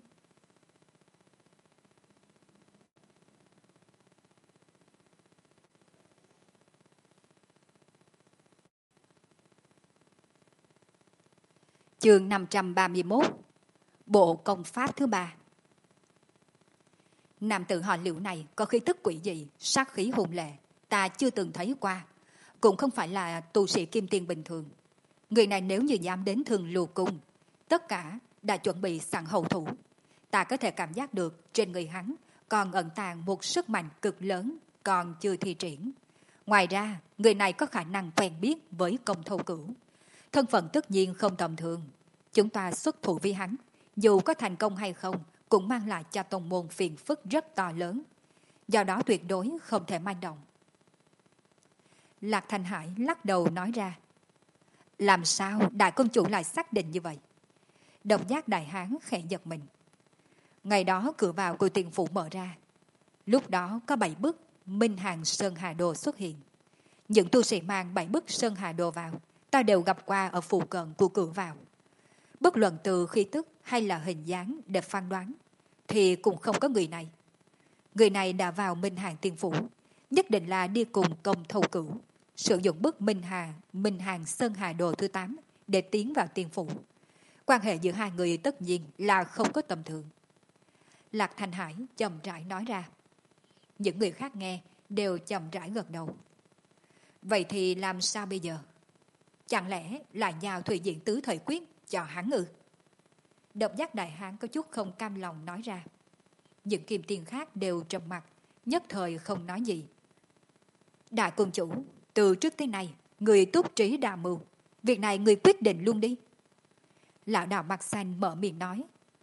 Chương 531. Bộ công pháp thứ 3. Nam tử họ Liễu này có khí tức quỷ dị, sát khí hùng lệ, ta chưa từng thấy qua, cũng không phải là tu sĩ kim tiên bình thường. Người này nếu như dám đến Thương Lưu Cung, tất cả đã chuẩn bị sẵn hậu thủ. Ta có thể cảm giác được trên người hắn còn ẩn tàng một sức mạnh cực lớn còn chưa thi triển. Ngoài ra, người này có khả năng quen biết với Công Thâu Cửu. Thân phận tất nhiên không tầm thường. Chúng ta xuất thủ với hắn, dù có thành công hay không, cũng mang lại cho tông môn phiền phức rất to lớn. Do đó tuyệt đối không thể manh động. Lạc Thanh Hải lắc đầu nói ra. Làm sao đại công chủ lại xác định như vậy? Độc Giác đại hán khẽ giật mình. Ngày đó cửa vào của tiền phủ mở ra. Lúc đó có 7 bức Minh Hàng Sơn Hà Đồ xuất hiện. Những tu sĩ mang 7 bức Sơn Hà Đồ vào, ta đều gặp qua ở phụ cận của cửa vào. Bất luận từ khí tức hay là hình dáng để phán đoán, thì cũng không có người này. Người này đã vào Minh Hàng tiền phủ, nhất định là đi cùng Công Thâu Cửu, sử dụng bức Minh Hàng Sơn Hà Đồ thứ 8 để tiến vào tiền phủ. Quan hệ giữa hai người tất nhiên là không có tầm thường. Lạc Thanh Hải chậm rãi nói ra. Những người khác nghe đều chậm rãi gật đầu. Vậy thì làm sao bây giờ? Chẳng lẽ là nhào Thủy Diện Tứ Thời Quyết cho hắn ư? Độc Giác đại hán có chút không cam lòng nói ra. Những kim tiền khác đều trầm mặt, nhất thời không nói gì. Đại cung chủ, từ trước tới nay, người túc trí đa mưu. Việc này người quyết định luôn đi. Lão đạo mặt xanh mở miệng nói.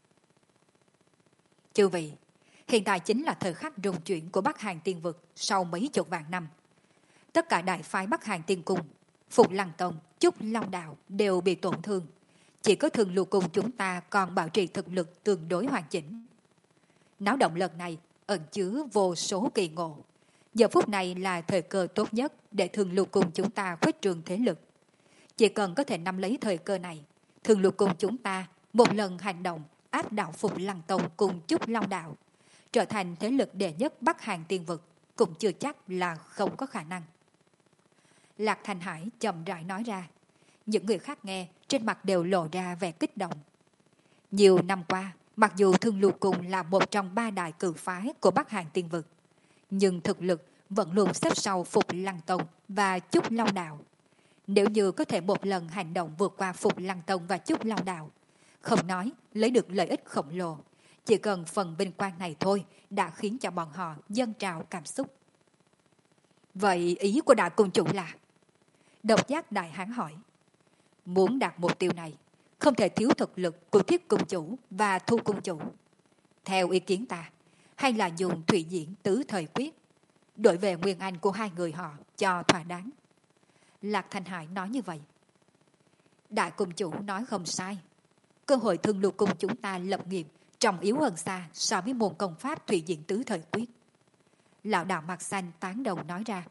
Chư vị, hiện tại chính là thời khắc rung chuyển của Bắc Hàn Tiên Vực sau mấy chục vạn năm. Tất cả đại phái Bắc Hàn Tiên Cung, Phục Lăng Tông, Trúc Long Đạo đều bị tổn thương. Chỉ có Thương Lưu Cung chúng ta còn bảo trì thực lực tương đối hoàn chỉnh. Náo động lần này ẩn chứa vô số kỳ ngộ. Giờ phút này là thời cơ tốt nhất để Thương Lưu Cung chúng ta khuếch trường thế lực. Chỉ cần có thể nắm lấy thời cơ này, Thường Lục cùng chúng ta một lần hành động áp đảo Phục Lăng Tông cùng Trúc Long Đạo, trở thành thế lực đệ nhất Bắc Hàn tiên vực, cũng chưa chắc là không có khả năng. Lạc Thành Hải chậm rãi nói ra. Những người khác nghe trên mặt đều lộ ra vẻ kích động. Nhiều năm qua, mặc dù Thương Lục Cùng là một trong 3 đại cử phái của Bắc Hàn tiên vực, nhưng thực lực vẫn luôn xếp sau Phục Lăng Tông và Trúc Long Đạo. Nếu như có thể một lần hành động vượt qua Phục Lăng Tông và Trúc Long Đạo, không nói lấy được lợi ích khổng lồ, chỉ cần phần vinh quang này thôi đã khiến cho bọn họ dâng trào cảm xúc. Vậy ý của đại cung chủ là? Độc Giác Đại Hán hỏi. Muốn đạt mục tiêu này, không thể thiếu thực lực của Thiết cung chủ và Thu cung chủ. Theo ý kiến ta, hay là dùng Thủy Diễn Tứ Thời Quyết, đổi về nguyên anh của hai người họ cho thỏa đáng. Lạc Thành Hải nói như vậy. Đại cung chủ nói không sai. Cơ hội Thương Lục cùng chúng ta lập nghiệp trọng yếu hơn xa so với môn công pháp Thủy Diễn Tứ Thời Quyết. Lão đạo mặt xanh tán đồng nói ra.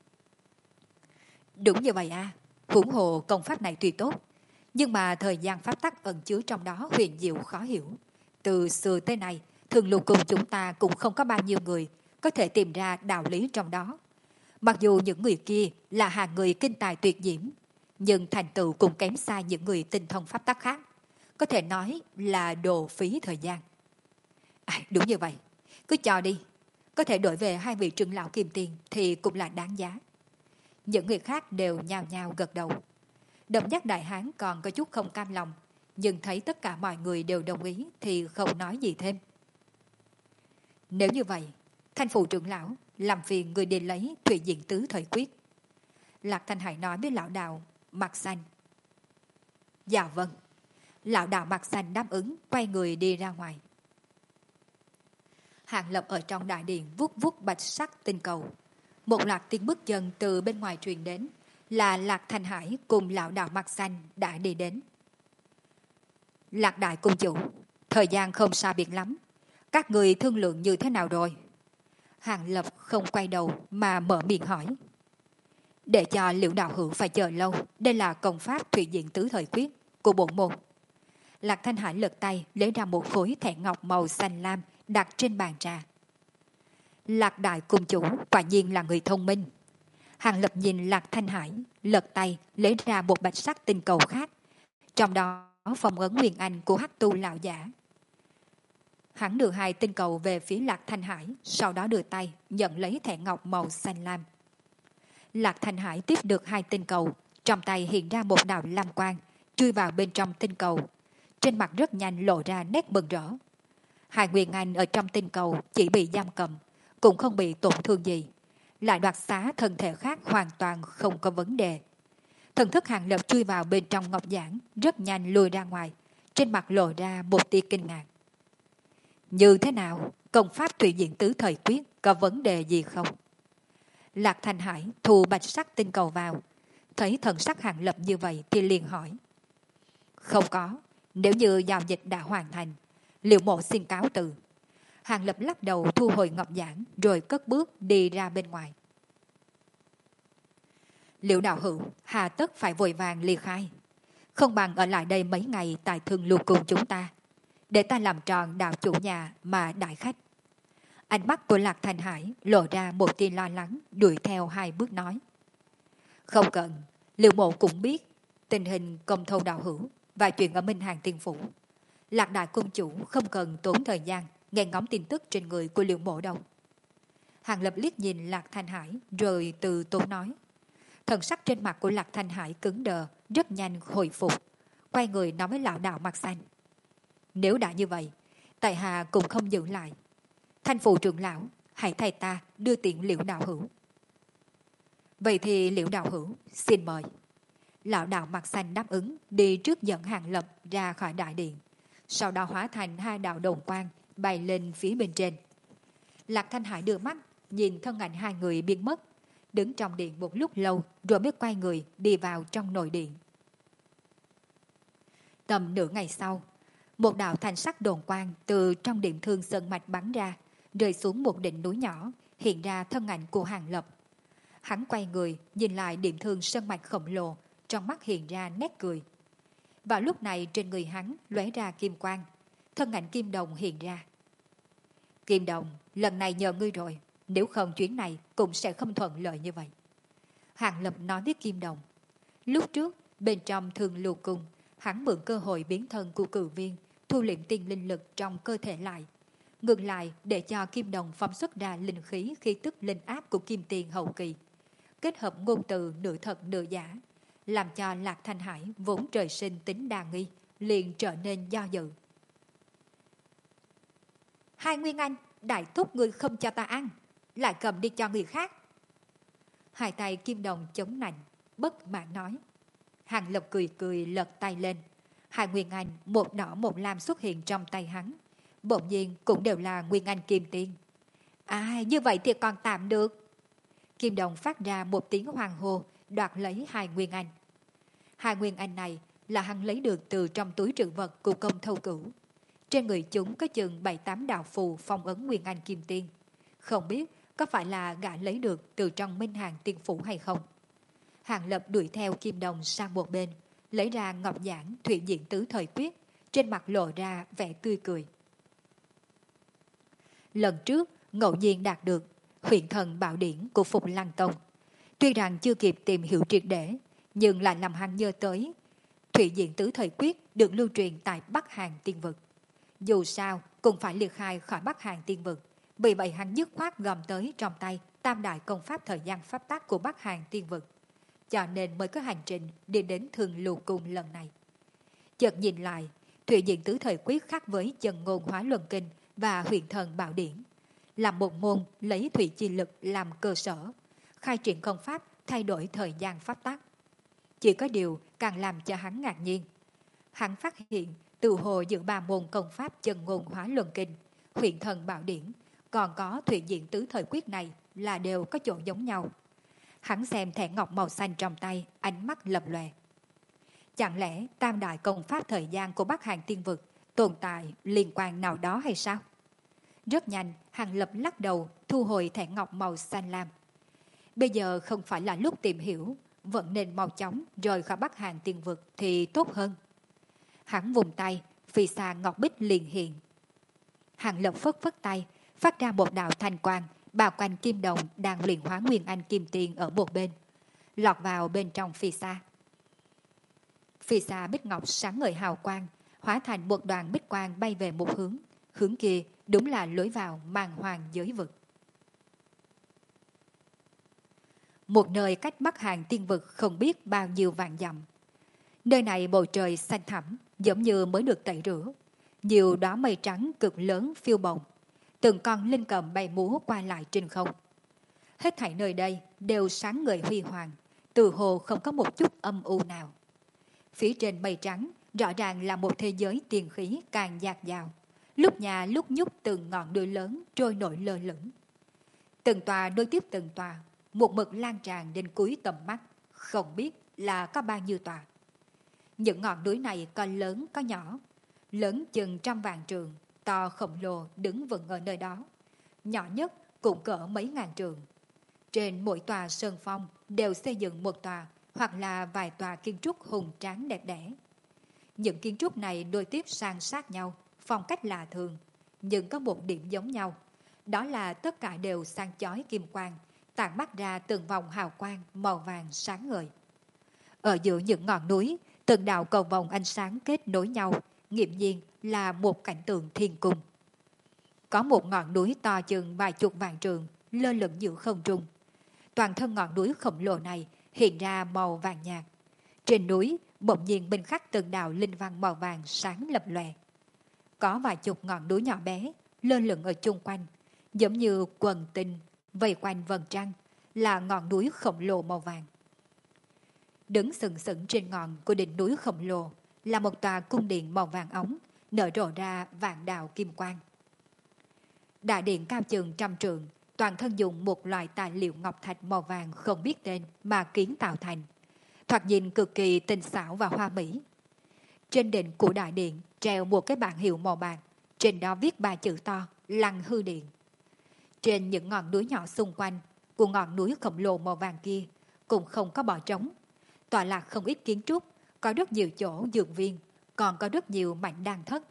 Đúng như vậy à, huống hồ công pháp này tuy tốt, nhưng mà thời gian pháp tắc ẩn chứa trong đó huyền diệu khó hiểu. Từ xưa tới nay, Thường Lục cùng chúng ta cũng không có bao nhiêu người có thể tìm ra đạo lý trong đó. Mặc dù những người kia là hàng người kinh tài tuyệt diễm, nhưng thành tựu cũng kém xa những người tinh thông pháp tắc khác. Có thể nói là đồ phí thời gian. Đúng như vậy, cứ cho đi. Có thể đổi về 2 vị trưởng lão kim tiền thì cũng là đáng giá. Những người khác đều nhao nhao gật đầu. Độc Giác Đại Hán còn có chút không cam lòng, nhưng thấy tất cả mọi người đều đồng ý thì không nói gì thêm. Nếu như vậy, Thanh Phụ trưởng lão làm phiền người đi lấy Thủy Diễn Tứ Thời Quyết. Lạc Thanh Hải nói với lão đạo mặt xanh. Dạ vâng. Lão đạo mặt xanh đáp ứng, quay người đi ra ngoài. Hàng Lập ở trong đại điện vuốt vuốt bạch sắc tinh cầu. Một loạt tiếng bước chân từ bên ngoài truyền đến, là Lạc Thanh Hải cùng lão đạo mặt xanh đã đi đến. Lạc đại cung chủ, thời gian không xa biệt lắm. Các người thương lượng như thế nào rồi? Hàng Lập không quay đầu mà mở miệng hỏi. Để cho Liễu đạo hữu phải chờ lâu, đây là công pháp Thủy Diễn Tứ Thời Quyết của bổn môn. Lạc Thanh Hải lật tay lấy ra một khối thẻ ngọc màu xanh lam đặt trên bàn trà. Lạc đại cung chủ quả nhiên là người thông minh. Hàng Lập nhìn Lạc Thanh Hải, lật tay lấy ra một bạch sắc tinh cầu khác, trong đó phong ấn nguyên anh của Hắc Tu lão giả. Hắn đưa 2 tinh cầu về phía Lạc Thanh Hải, sau đó đưa tay nhận lấy thẻ ngọc màu xanh lam. Lạc Thanh Hải tiếp được 2 tinh cầu, trong tay hiện ra một đạo lam quang, chui vào bên trong tinh cầu. Trên mặt rất nhanh lộ ra nét mừng rỡ. 2 nguyên anh ở trong tinh cầu chỉ bị giam cầm, cũng không bị tổn thương gì. Lại đoạt xá thân thể khác hoàn toàn không có vấn đề. Thần thức Hàng Lập chui vào bên trong ngọc giản, rất nhanh lùi ra ngoài, trên mặt lộ ra một tia kinh ngạc. Như thế nào? Công pháp Thủy Diễn Tứ Thời Quyết có vấn đề gì không? Lạc Thanh Hải thu bạch sắc tinh cầu vào, thấy thần sắc Hàng Lập như vậy thì liền hỏi. Không có, nếu như giao dịch đã hoàn thành, Liễu mộ xin cáo từ. Hàng Lập lắc đầu thu hồi ngọc giản rồi cất bước đi ra bên ngoài. Liễu đạo hữu hà tất phải vội vàng ly khai, không bằng ở lại đây mấy ngày tại Thương Lưu cùng chúng ta, để ta làm tròn đạo chủ nhà mà đại khách. Ánh mắt của Lạc Thanh Hải lộ ra một tia lo lắng, đuổi theo 2 bước nói. Không cần, Liễu mộ cũng biết tình hình Công Thâu đạo hữu và chuyện ở Minh Hàng Tiên Phủ. Lạc đại cung chủ không cần tốn thời gian nghe ngóng tin tức trên người của Liễu mộ đâu. Hàng Lập liếc nhìn Lạc Thanh Hải rồi từ tốn nói. Thần sắc trên mặt của Lạc Thanh Hải cứng đờ, rất nhanh hồi phục, quay người nói với lão đạo mặt xanh. Nếu đã như vậy, tại hạ cũng không giữ lại. Thanh Phụ trưởng lão, hãy thay ta đưa tiện Liễu đạo hữu. Vậy thì Liễu đạo hữu, xin mời. Lão đạo mặt xanh đáp ứng, đi trước dẫn Hàng Lập ra khỏi đại điện, sau đó hóa thành 2 đạo đồn quang bay lên phía bên trên. Lạc Thanh Hải đưa mắt nhìn thân ảnh 2 người biến mất, đứng trong điện một lúc lâu rồi mới quay người đi vào trong nội điện. Tầm nửa ngày sau, một đạo thanh sắc đồn quang từ trong điện Thương Sơn Mạch bắn ra, rơi xuống một đỉnh núi nhỏ, hiện ra thân ảnh của Hàng Lập. Hắn quay người nhìn lại điện Thương Sơn Mạch khổng lồ, trong mắt hiện ra nét cười. Vào lúc này trên người hắn lóe ra kim quang, thân ảnh Kim Đồng hiện ra. Kim Đồng, lần này nhờ ngươi rồi, nếu không chuyến này cũng sẽ không thuận lợi như vậy. Hàng Lập nói với Kim Đồng. Lúc trước, bên trong Thường Lưu Cung, hắn mượn cơ hội biến thân của cử viên, thu liệm tiên linh lực trong cơ thể lại. Ngược lại để cho Kim Đồng phóng xuất ra linh khí khi tức linh áp của Kim Tiền hậu kỳ. Kết hợp ngôn từ nửa thật nửa giả, làm cho Lạc Thanh Hải vốn trời sinh tính đa nghi, liền trở nên do dự. Hai Nguyên Anh, đại thúc ngươi không cho ta ăn, lại cầm đi cho người khác. Hai tay Kim Đồng chống nạnh, bất mãn nói. Hàng Lập cười cười lật tay lên. Hai Nguyên Anh, một đỏ một lam xuất hiện trong tay hắn. Bỗng nhiên cũng đều là Nguyên Anh Kim Tiên. À, như vậy thì còn tạm được. Kim Đồng phát ra một tiếng hoang hô, đoạt lấy hai Nguyên Anh. Hai Nguyên Anh này là hắn lấy được từ trong túi trữ vật của Công Thâu Cửu. Trên người chúng có chừng 7-8 đạo phù phong ấn Nguyên Anh Kim Tiên. Không biết có phải là gã lấy được từ trong Minh Hàng Tiên Phủ hay không. Hàng Lập đuổi theo Kim Đồng sang một bên, lấy ra ngọc giản thủy diện tứ thời quyết, trên mặt lộ ra vẻ tươi cười. Lần trước, ngẫu nhiên đạt được Huyền Thần Bảo Điển của Phục Lăng Tông. Tuy rằng chưa kịp tìm hiểu triệt để, nhưng lại làm hắn nhớ tới thủy diện tứ thời quyết được lưu truyền tại Bắc Hàn Tiên Vực. Dù sao, cũng phải liệt khai khỏi Bắc Hàn Tiên Vực, vì vậy hắn dứt khoát gom tới trong tay tam đại công pháp thời gian pháp tắc của Bắc Hàn Tiên Vực, cho nên mới có hành trình đi đến Thường Lưu Cung lần này. Chợt nhìn lại, thủy diện tứ thời quyết khác với Chân Ngôn Hóa Luân Kinh và Huyền Thần Bảo Điển, là một môn lấy thủy chi lực làm cơ sở, khai triển công pháp thay đổi thời gian pháp tắc. Chỉ có điều càng làm cho hắn ngạc nhiên. Hắn phát hiện từ hồ giữa ba môn công pháp Chân Ngôn Hóa Luân Kinh, Huyền Thần Bảo Điển, còn có thủy diện tứ thời quyết này là đều có chỗ giống nhau. Hắn xem thẻ ngọc màu xanh trong tay, ánh mắt lập lòe. Chẳng lẽ tam đại công pháp thời gian của Bắc Hàn Tiên Vực tồn tại liên quan nào đó hay sao? Rất nhanh, Hàng Lập lắc đầu, thu hồi thẻ ngọc màu xanh lam. Bây giờ không phải là lúc tìm hiểu, vẫn nên mau chóng rời khỏi Bắc Hàn Tiên Vực thì tốt hơn. Hắn vùng tay, vì xa ngọc bích liền hiện. Hàng Lập phất phất tay, phát ra một đạo thanh quang, bao quanh Kim Đồng đang luyện hóa Nguyên Anh Kim Tiên ở một bên, lọt vào bên trong phi xa. Phi xa bích ngọc sáng ngời hào quang, hóa thành một đoàn bích quang bay về một hướng. Hướng kia đúng là lối vào màn hoàng giới vực. Một nơi cách Bắc Hàn Tiên Vực không biết bao nhiêu vạn dặm. Nơi này bầu trời xanh thẳm, giống như mới được tẩy rửa. Nhiều đóa mây trắng cực lớn phiêu bồng. Từng con linh cầm bay múa qua lại trên không. Hết thảy nơi đây đều sáng ngời huy hoàng, từ hồ không có một chút âm u nào. Phía trên mây trắng rõ ràng là một thế giới tiền khí càng dạt dào, lúc nhà lúc nhúc từng ngọn núi lớn trôi nổi lơ lửng. Từng tòa nối tiếp từng tòa, một mực lan tràn đến cuối tầm mắt, không biết là có bao nhiêu tòa. Những ngọn núi này có lớn có nhỏ, lớn chừng trăm vạn trường, to khổng lồ đứng vững ở nơi đó, nhỏ nhất cũng cỡ mấy ngàn trường. Trên mỗi tòa sơn phong đều xây dựng một tòa hoặc là vài tòa kiến trúc hùng tráng đẹp đẽ. Những kiến trúc này nối tiếp san sát nhau, phong cách lạ thường, nhưng có một điểm giống nhau, đó là tất cả đều sáng chói kim quang, tản mắt ra từng vòng hào quang màu vàng sáng ngời. Ở giữa những ngọn núi, từng đạo cầu vòng ánh sáng kết nối nhau, nghiễm nhiên là một cảnh tượng thiên cung. Có một ngọn núi to chừng vài chục vạn trường, lơ lửng giữa không trung. Toàn thân ngọn núi khổng lồ này hiện ra màu vàng nhạt. Trên núi bỗng nhiên bên khắc từng đạo linh văn màu vàng sáng lập lòe. Có vài chục ngọn núi nhỏ bé lơ lửng ở chung quanh, giống như quần tinh vây quanh vầng trăng, là ngọn núi khổng lồ màu vàng. Đứng sừng sững trên ngọn của đỉnh núi khổng lồ là một tòa cung điện màu vàng óng, nở rộ ra vạn đạo kim quang. Đại điện cao chừng trăm trượng, toàn thân dùng một loại tài liệu ngọc thạch màu vàng không biết tên mà kiến tạo thành, thoạt nhìn cực kỳ tinh xảo và hoa mỹ. Trên đỉnh của đại điện treo một cái bảng hiệu màu bạc, trên đó viết ba chữ to Lăng Hư Điện. Trên những ngọn núi nhỏ xung quanh của ngọn núi khổng lồ màu vàng kia cũng không có bỏ trống, tọa lạc không ít kiến trúc, có rất nhiều chỗ dược viên, còn có rất nhiều mảnh đan thất.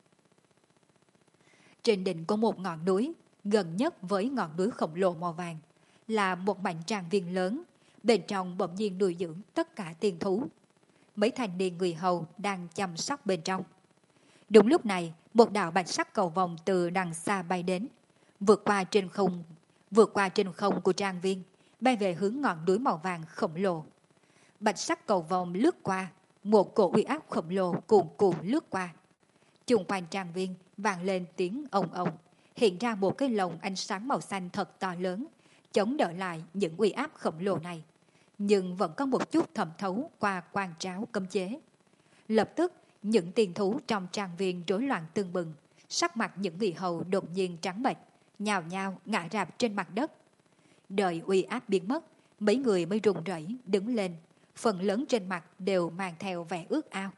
Trên đỉnh của một ngọn núi, gần nhất với ngọn núi khổng lồ màu vàng, là một mảnh trang viên lớn, bên trong bỗng nhiên nuôi dưỡng tất cả tiên thú. Mấy thanh niên người hầu đang chăm sóc bên trong. Đúng lúc này, một đạo bạch sắc cầu vồng từ đằng xa bay đến, vượt qua trên không của trang viên, bay về hướng ngọn núi màu vàng khổng lồ. Bạch sắc cầu vồng lướt qua, một cổ uy áp khổng lồ cuồn cuộn lướt qua. Chung quanh trang viên vang lên tiếng ồng ồng, hiện ra một cái lồng ánh sáng màu xanh thật to lớn, chống đỡ lại những uy áp khổng lồ này, nhưng vẫn có một chút thẩm thấu qua quan tráo cấm chế. Lập tức, những tiên thú trong trang viên rối loạn tương bừng, sắc mặt những người hầu đột nhiên trắng bệch, nhào nhào ngã rạp trên mặt đất. Đợi uy áp biến mất, mấy người mới run rẩy đứng lên, phần lớn trên mặt đều mang theo vẻ ước ao.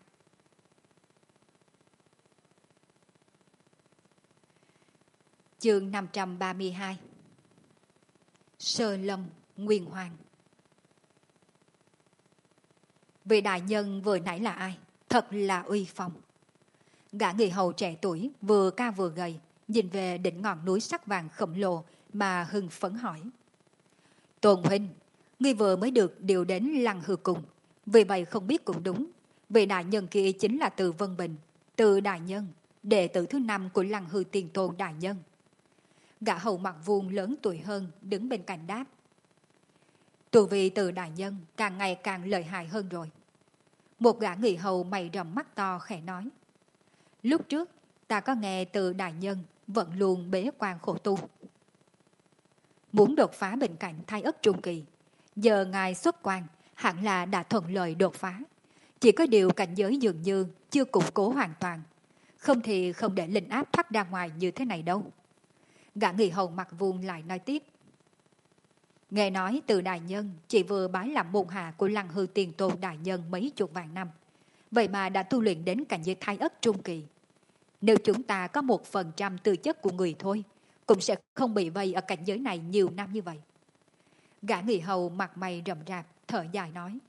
Chương 532. Sơ Lâm Nguyên Hoàng. Vị đại nhân vừa nãy là ai? Thật là uy phong. Gã người hầu trẻ tuổi vừa cao vừa gầy, nhìn về đỉnh ngọn núi sắc vàng khổng lồ mà hưng phấn hỏi. Tôn huynh, ngươi vừa mới được điều đến Lăng Hư Cung, vì vậy không biết cũng đúng. Vị đại nhân kia chính là Từ Vân Bình, Từ đại nhân, đệ tử thứ 5 của Lăng Hư Tiền Tôn đại nhân. Gã hầu mặt vuông lớn tuổi hơn đứng bên cạnh đáp. Tu vi Từ đại nhân càng ngày càng lợi hại hơn rồi. Một gã người hầu mày rậm mắt to khẽ nói. Lúc trước ta có nghe Từ đại nhân vẫn luôn bế quan khổ tu, muốn đột phá bên cạnh Thái Ất trung kỳ. Giờ ngài xuất quan hẳn là đã thuận lợi đột phá. Chỉ có điều cảnh giới dường như chưa củng cố hoàn toàn, không thì không để linh áp thoát ra ngoài như thế này đâu. Gã người hầu mặt vuông lại nói tiếp. Nghe nói Từ đại nhân chỉ vừa bái làm môn hạ của Lăng Hư Tiền Tôn đại nhân mấy chục vạn năm, vậy mà đã tu luyện đến cảnh giới Thái Ất trung kỳ. Nếu chúng ta có 1% tư chất của người thôi, cũng sẽ không bị vây ở cảnh giới này nhiều năm như vậy. Gã người hầu mặt mày rậm rạp thở dài nói.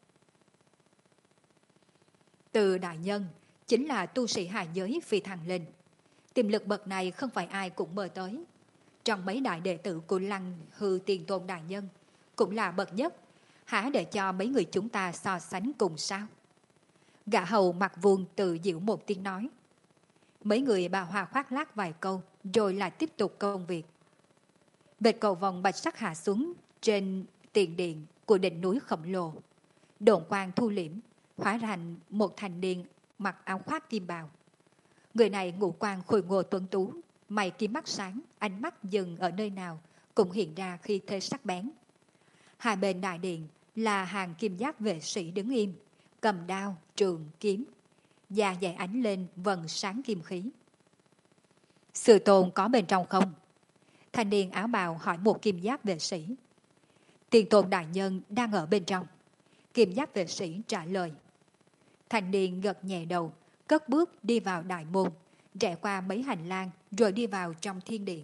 Từ đại nhân chính là tu sĩ hạ giới phi thăng lên. Tiềm lực bậc này không phải ai cũng mơ tới. Trong mấy đại đệ tử của Lăng Hư Tiền Tôn đại nhân cũng là bậc nhất, há để cho mấy người chúng ta so sánh cùng sao? Gã hầu mặt vuông tự giễu một tiếng nói. Mấy người bà hòa khoác lác vài câu rồi lại tiếp tục công việc. Vệt cầu vòng bạch sắc hạ xuống trên tiền điện của đỉnh núi khổng lồ. Độn quang thu liễm, hóa thành một thanh niên mặc áo khoác kim bào. Người này ngũ quan khôi ngô tuấn tú, mày kiếm mắt sáng, ánh mắt dừng ở nơi nào cũng hiện ra khi thế sắc bén. Hai bên đại điện là hàng kim giáp vệ sĩ đứng im, cầm đao, trường, kiếm, da dày ánh lên vầng sáng kim khí. Sư tôn có bên trong không? Thanh niên áo bào hỏi một kim giáp vệ sĩ. Tiền tôn đại nhân đang ở bên trong. Kim giáp vệ sĩ trả lời. Thanh niên gật nhẹ đầu, cất bước đi vào đại môn, rẽ qua mấy hành lang rồi đi vào trong thiên điện.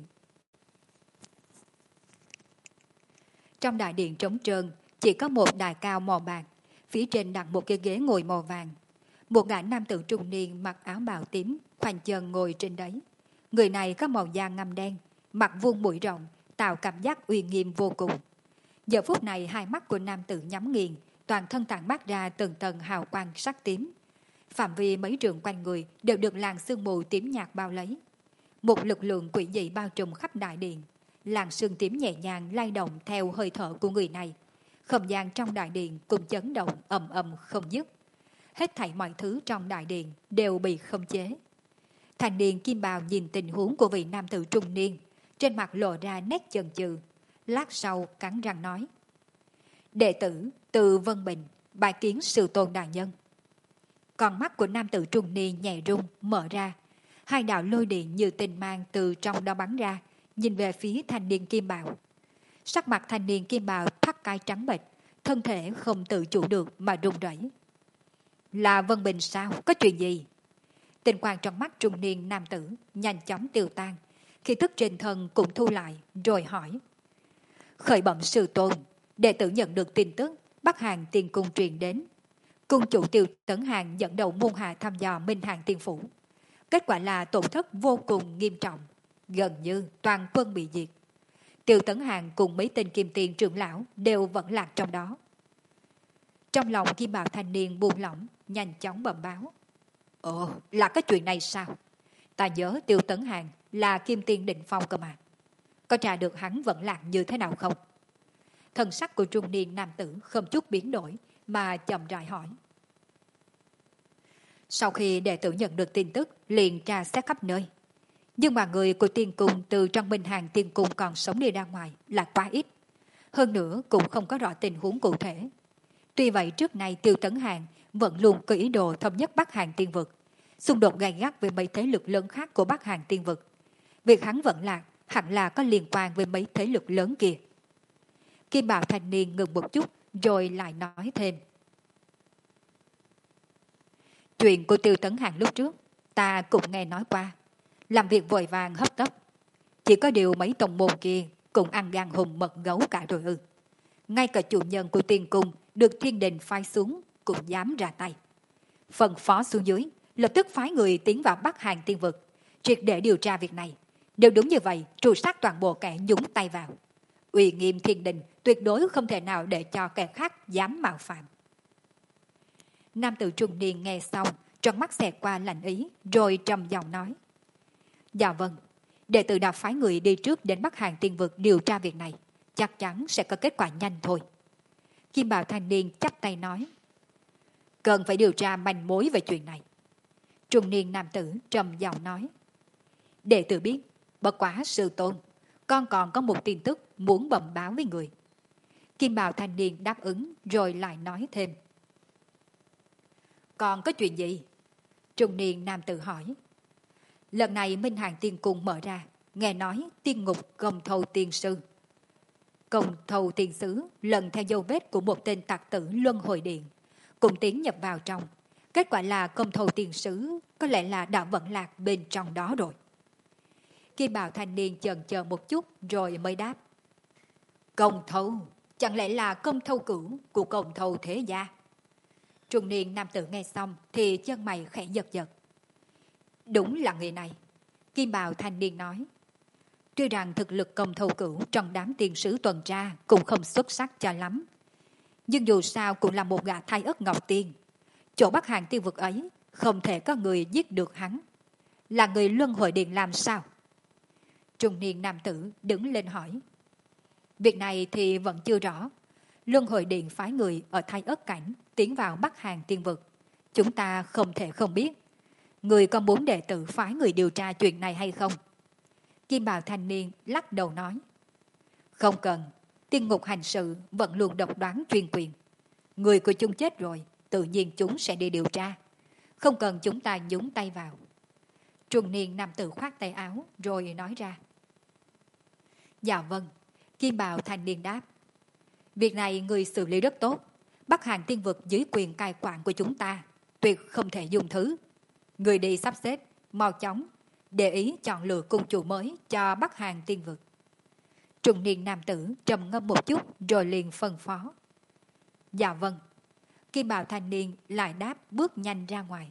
Trong đại điện trống trơn, chỉ có một đài cao màu bạc, phía trên đặt một cái ghế ngồi màu vàng. Một gã nam tử trung niên mặc áo bào tím, khoanh chân ngồi trên đấy. Người này có màu da ngăm đen, mặt vuông mũi rộng, tạo cảm giác uy nghiêm vô cùng. Giờ phút này hai mắt của nam tử nhắm nghiền, toàn thân tản mát ra từng tầng hào quang sắc tím. Phạm vi mấy trường quanh người đều được làn sương mù tím nhạt bao lấy. Một lực lượng quỷ dị bao trùm khắp đại điện. Làn sương tím nhẹ nhàng lay động theo hơi thở của người này. Không gian trong đại điện cũng chấn động ầm ầm không dứt. Hết thảy mọi thứ trong đại điện đều bị khống chế. Thanh niên kim bào nhìn tình huống của vị nam tử trung niên, trên mặt lộ ra nét chần chừ. Lát sau cắn răng nói. Đệ tử Từ Vân Bình, bái kiến sư tôn đại nhân. Con mắt của nam tử trung niên nhẹ rung, mở ra. Hai đạo lôi điện như tinh mang từ trong đó bắn ra, nhìn về phía thanh niên kim bào. Sắc mặt thanh niên kim bào thắt cái trắng bệch, thân thể không tự chủ được mà run rẩy. Là Vân Bình sao? Có chuyện gì? Tình quang trong mắt trung niên nam tử nhanh chóng tiêu tan, khi thức trên thân cũng thu lại, rồi hỏi. Khởi bẩm sư tôn, đệ tử nhận được tin tức Bắc Hàn Tiên Cung truyền đến, Cung chủ Tiêu Tấn Hàng dẫn đầu môn hạ thăm dò Minh Hàng Tiên Phủ. Kết quả là tổn thất vô cùng nghiêm trọng, gần như toàn quân bị diệt. Tiêu Tấn Hàng cùng mấy tên kim tiền trưởng lão đều vẫn lạc trong đó. Trong lòng Kim Bào thanh niên buông lỏng, nhanh chóng bẩm báo. Ồ, là cái chuyện này sao? Ta nhớ Tiêu Tấn Hàng là kim tiền định phong cơ mà. Có tra được hắn vẫn lạc như thế nào không? Thần sắc của trung niên nam tử không chút biến đổi mà chậm rãi hỏi. Sau khi đệ tử nhận được tin tức, liền tra xét khắp nơi. Nhưng mà người của tiên cung từ trong Minh Hàng tiên cung còn sống đi ra ngoài là quá ít. Hơn nữa cũng không có rõ tình huống cụ thể. Tuy vậy trước nay Tiêu Tấn Hàng vẫn luôn có ý đồ thống nhất Bắc Hàng tiên vực, xung đột gay gắt với mấy thế lực lớn khác của Bắc Hàng tiên vực. Việc hắn vẫn lạc hẳn là có liên quan với mấy thế lực lớn kia. Kim Bảo thanh niên ngừng một chút rồi lại nói thêm. Chuyện của Tiêu Tấn Hàng lúc trước ta cũng nghe nói qua. Làm việc vội vàng hấp tấp. Chỉ có điều mấy tông môn kia cũng ăn gan hùm mật gấu cả rồi ư. Ngay cả chủ nhân của tiên cung được thiên đình phái xuống cũng dám ra tay. Phân phó xuống dưới, lập tức phái người tiến vào Bắc Hàng tiên vực, triệt để điều tra việc này. Nếu đúng như vậy, tru sát toàn bộ kẻ nhúng tay vào. Uy nghiêm thiên đình tuyệt đối không thể nào để cho kẻ khác dám mạo phạm. Nam tử trung niên nghe xong, trong mắt xẹt qua lạnh ý, rồi trầm giọng nói. Dạ vâng, đệ tử đã phái người đi trước đến Bắc Hàng tiên vực điều tra việc này. Chắc chắn sẽ có kết quả nhanh thôi. Kim Bào thanh niên chắp tay nói. Cần phải điều tra manh mối về chuyện này. Trung niên nam tử trầm giọng nói. Đệ tử biết, bất quá sư tôn, con còn có một tin tức muốn bẩm báo với người. Kim Bào thanh niên đáp ứng rồi lại nói thêm. Còn có chuyện gì? Trung niên nam tử hỏi. Lần này Minh Hàng tiên cung mở ra, nghe nói tiên ngục công thâu tiên sư. Công thâu tiên sứ lần theo dấu vết của một tên tặc tử Luân Hồi Điện, cùng tiến nhập vào trong. Kết quả là công thâu tiên sứ có lẽ là đã vẫn lạc bên trong đó rồi. Kim Bào thanh niên chần chờ một chút rồi mới đáp. Công thâu, chẳng lẽ là công thâu cửu của công thâu thế gia? Trung niên nam tử nghe xong thì chân mày khẽ giật giật. Đúng là người này. Kim Bào thanh niên nói. Tuy rằng thực lực công thâu cửu trong đám tiên sứ tuần tra cũng không xuất sắc cho lắm. Nhưng dù sao cũng là một gã thai ất ngọc tiên. Chỗ Bắc Hàng tiên vực ấy không thể có người giết được hắn. Là người Luân Hồi Điện làm sao? Trung niên nam tử đứng lên hỏi. Việc này thì vẫn chưa rõ. Luân Hồi Điện phái người ở Thái Ất Cảnh tiến vào Bắc Hàng tiên vực. Chúng ta không thể không biết. Người có muốn đệ tử phái người điều tra chuyện này hay không? Kim Bào thanh niên lắc đầu nói. Không cần. Tiên ngục hành sự vẫn luôn độc đoán chuyên quyền. Người của chúng chết rồi, tự nhiên chúng sẽ đi điều tra. Không cần chúng ta nhúng tay vào. Trung niên nam tử khoát tay áo rồi nói ra. Dạ vâng. Kim Bào thanh niên đáp. Việc này người xử lý rất tốt. Bắc Hàng tiên vực dưới quyền cai quản của chúng ta, tuyệt không thể dùng thứ. Người đi sắp xếp, mau chóng, để ý chọn lựa cung chủ mới cho Bắc Hàng tiên vực. Trung niên nam tử trầm ngâm một chút rồi liền phân phó. Dạ vâng. Kim Bào thanh niên lại đáp bước nhanh ra ngoài.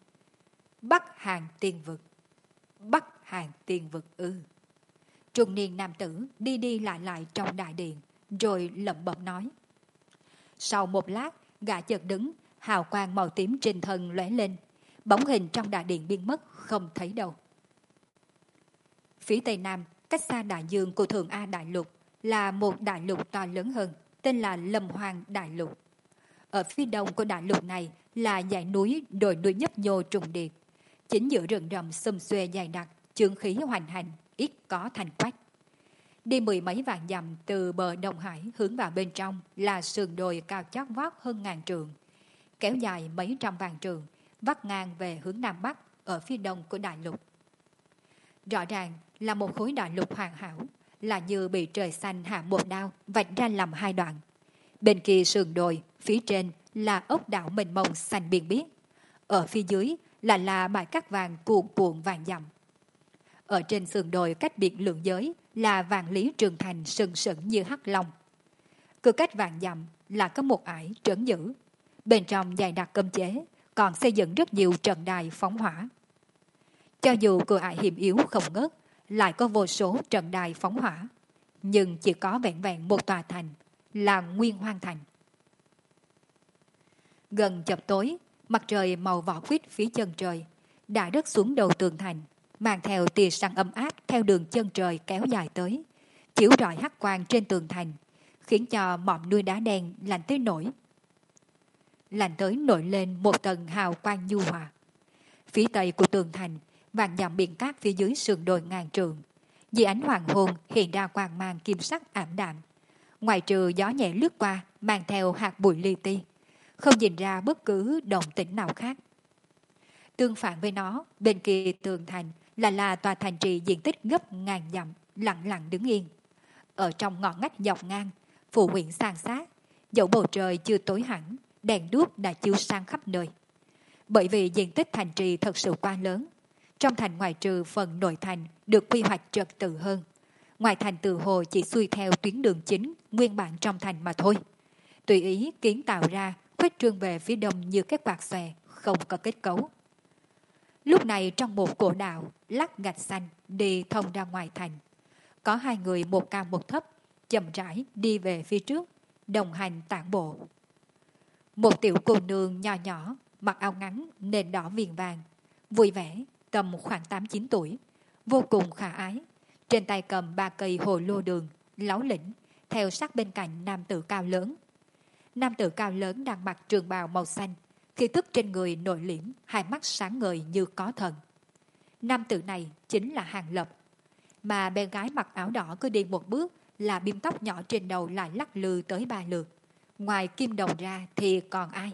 Bắc Hàng tiên vực. Bắc Hàng tiên vực ư. Trung niên nam tử đi đi lại lại trong đại điện rồi lẩm bẩm nói. Sau một lát, gã chợt đứng, hào quang màu tím trên thân lóe lên, bóng hình trong đại điện biến mất không thấy đâu. Phía tây nam, cách xa đại dương của Thượng A Đại Lục, là một đại lục to lớn hơn, tên là Lâm Hoang Đại Lục. Ở phía đông của đại lục này là dãy núi đồi núi nhấp nhô trùng điệp, chính giữa rừng rậm xum xuê dày đặc, chương khí hoành hành, ít có thành quách. Đi mười mấy vạn dặm từ bờ Đông Hải hướng vào bên trong là sườn đồi cao chót vót hơn 1000 trượng, kéo dài mấy trăm vạn trượng, vắt ngang về hướng Nam Bắc ở phía đông của đại lục. Rõ ràng là một khối đại lục hoàn hảo, là như bị trời xanh hạ một đao vạch ra làm hai đoạn. Bên kia sườn đồi, phía trên là ốc đảo mênh mông xanh biên biếc, ở phía dưới là bãi cát vàng cuồn cuộn vàng dặm. Ở trên sườn đồi cách biệt lượng giới là vạn lý trường thành sừng sững như hắc long. Cứ cách vàng dặm là có một ải trấn giữ, Bên trong dày đặc cấm chế, còn xây dựng rất nhiều trận đài phóng hỏa. Cho dù cửa ải hiểm yếu không ngớt, lại có vô số trận đài phóng hỏa, nhưng chỉ có vẹn vẹn một tòa thành, là Nguyên Hoang Thành. Gần chập tối, mặt trời màu vỏ quýt phía chân trời đã rớt xuống đầu tường thành, mang theo tia sáng ấm áp theo đường chân trời kéo dài tới, chiếu rọi hắt quang trên tường thành, khiến cho mỏm núi đá đen lạnh tới nổi lên một tầng hào quang nhu hòa. Phía tây của tường thành, vàng dặm biển cát phía dưới sườn đồi ngàn trượng, dưới ánh hoàng hôn hiện ra quang mang kim sắc ảm đạm. Ngoài trừ gió nhẹ lướt qua mang theo hạt bụi li ti, không nhìn ra bất cứ động tĩnh nào khác. Tương phản với nó, bên kia tường thành là tòa thành trì diện tích gấp ngàn dặm, lặng lặng đứng yên. Ở trong ngọn ngách dọc ngang, phủ huyện san sát, dẫu bầu trời chưa tối hẳn, đèn đuốc đã chiếu sang khắp nơi. Bởi vì diện tích thành trì thật sự quá lớn, trong thành ngoài trừ phần nội thành được quy hoạch trật tự hơn, ngoài thành từ hồ chỉ xuôi theo tuyến đường chính nguyên bản trong thành mà thôi. Tùy ý kiến tạo ra, khuếch trương về phía đông như cái quạt xòe, không có kết cấu. Lúc này trong một cổ đạo lát gạch xanh đi thông ra ngoài thành, có hai người một cao một thấp chậm rãi đi về phía trước, đồng hành tản bộ. Một tiểu cô nương nho nhỏ, mặc áo ngắn nền đỏ viền vàng, vui vẻ, tầm khoảng 8-9 tuổi, vô cùng khả ái, trên tay cầm 3 cây hồ lô đường, láu lĩnh, theo sát bên cạnh nam tử cao lớn. Nam tử cao lớn đang mặc trường bào màu xanh, khí tức trên người nội liễm, hai mắt sáng ngời như có thần. Nam tử này chính là Hàng Lập, mà bé gái mặc áo đỏ cứ đi một bước là bím tóc nhỏ trên đầu lại lắc lư tới 3 lượt. Ngoài Kim Đồng ra thì còn ai?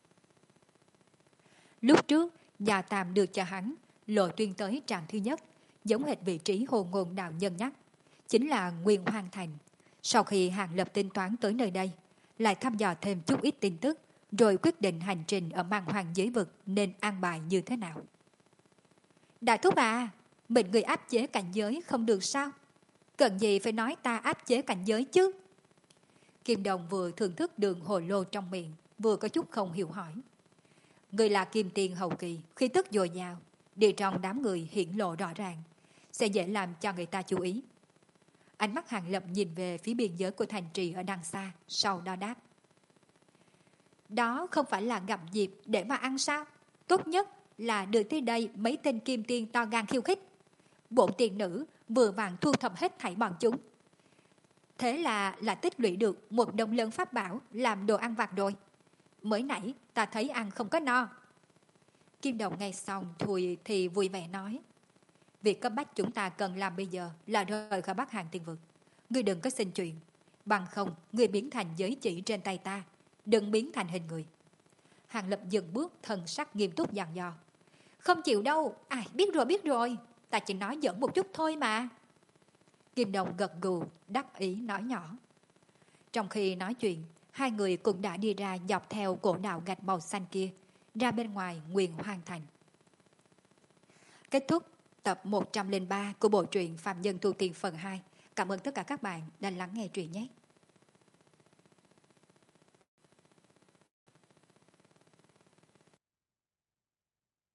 Lúc trước, nhà Tàm được cho hắn lộ tuyên tới trạm thứ nhất, giống hệt vị trí hồ ngôn đạo nhân nhắc, chính là Nguyên Hoang Thành. Sau khi Hàng Lập tính toán tới nơi đây, lại thăm dò thêm chút ít tin tức, rồi quyết định hành trình ở Man Hoang giới vực nên an bài như thế nào. Đại thúc à, mình người áp chế cảnh giới không được sao? Cần gì phải nói ta áp chế cảnh giới chứ? Kim Đồng vừa thưởng thức đường hồ lô trong miệng, vừa có chút không hiểu hỏi. Người là Kim Tiên hậu kỳ, khí tức dồi dào, đi trong đám người hiển lộ rõ ràng, sẽ dễ làm cho người ta chú ý. Ánh mắt Hàng Lập nhìn về phía biên giới của thành trì ở đằng xa, sau đó đáp. Đó không phải là gặp dịp để mà ăn sao? Tốt nhất là đưa tới đây mấy tên kim tiên to gan khiêu khích. Bổn tiên nữ vừa vặn thu thập hết thảy bọn chúng. Thế là tích lũy được một đồng lớn pháp bảo làm đồ ăn vặt rồi. Mới nãy ta thấy ăn không có no. Kim Đồng nghe xong thì vui vẻ nói. Việc cấp bách chúng ta cần làm bây giờ là rời khỏi Bắc Hàng Tiên Vực. Ngươi đừng có xin chuyện. Bằng không, ngươi biến thành giới chỉ trên tay ta. Đừng biến thành hình người. Hàng Lập dừng bước, thần sắc nghiêm túc dặn dò. Không chịu đâu. Biết rồi. Ta chỉ nói giỡn một chút thôi mà. Kim Đồng gật gù, đắc ý nói nhỏ. Trong khi nói chuyện, hai người cũng đã đi ra dọc theo cổ đạo gạch màu xanh kia, ra bên ngoài Nguyên Hoang Thành. Kết thúc tập 103 của bộ truyện Phạm Nhân Tu Tiên phần 2. Cảm ơn tất cả các bạn đã lắng nghe truyện nhé.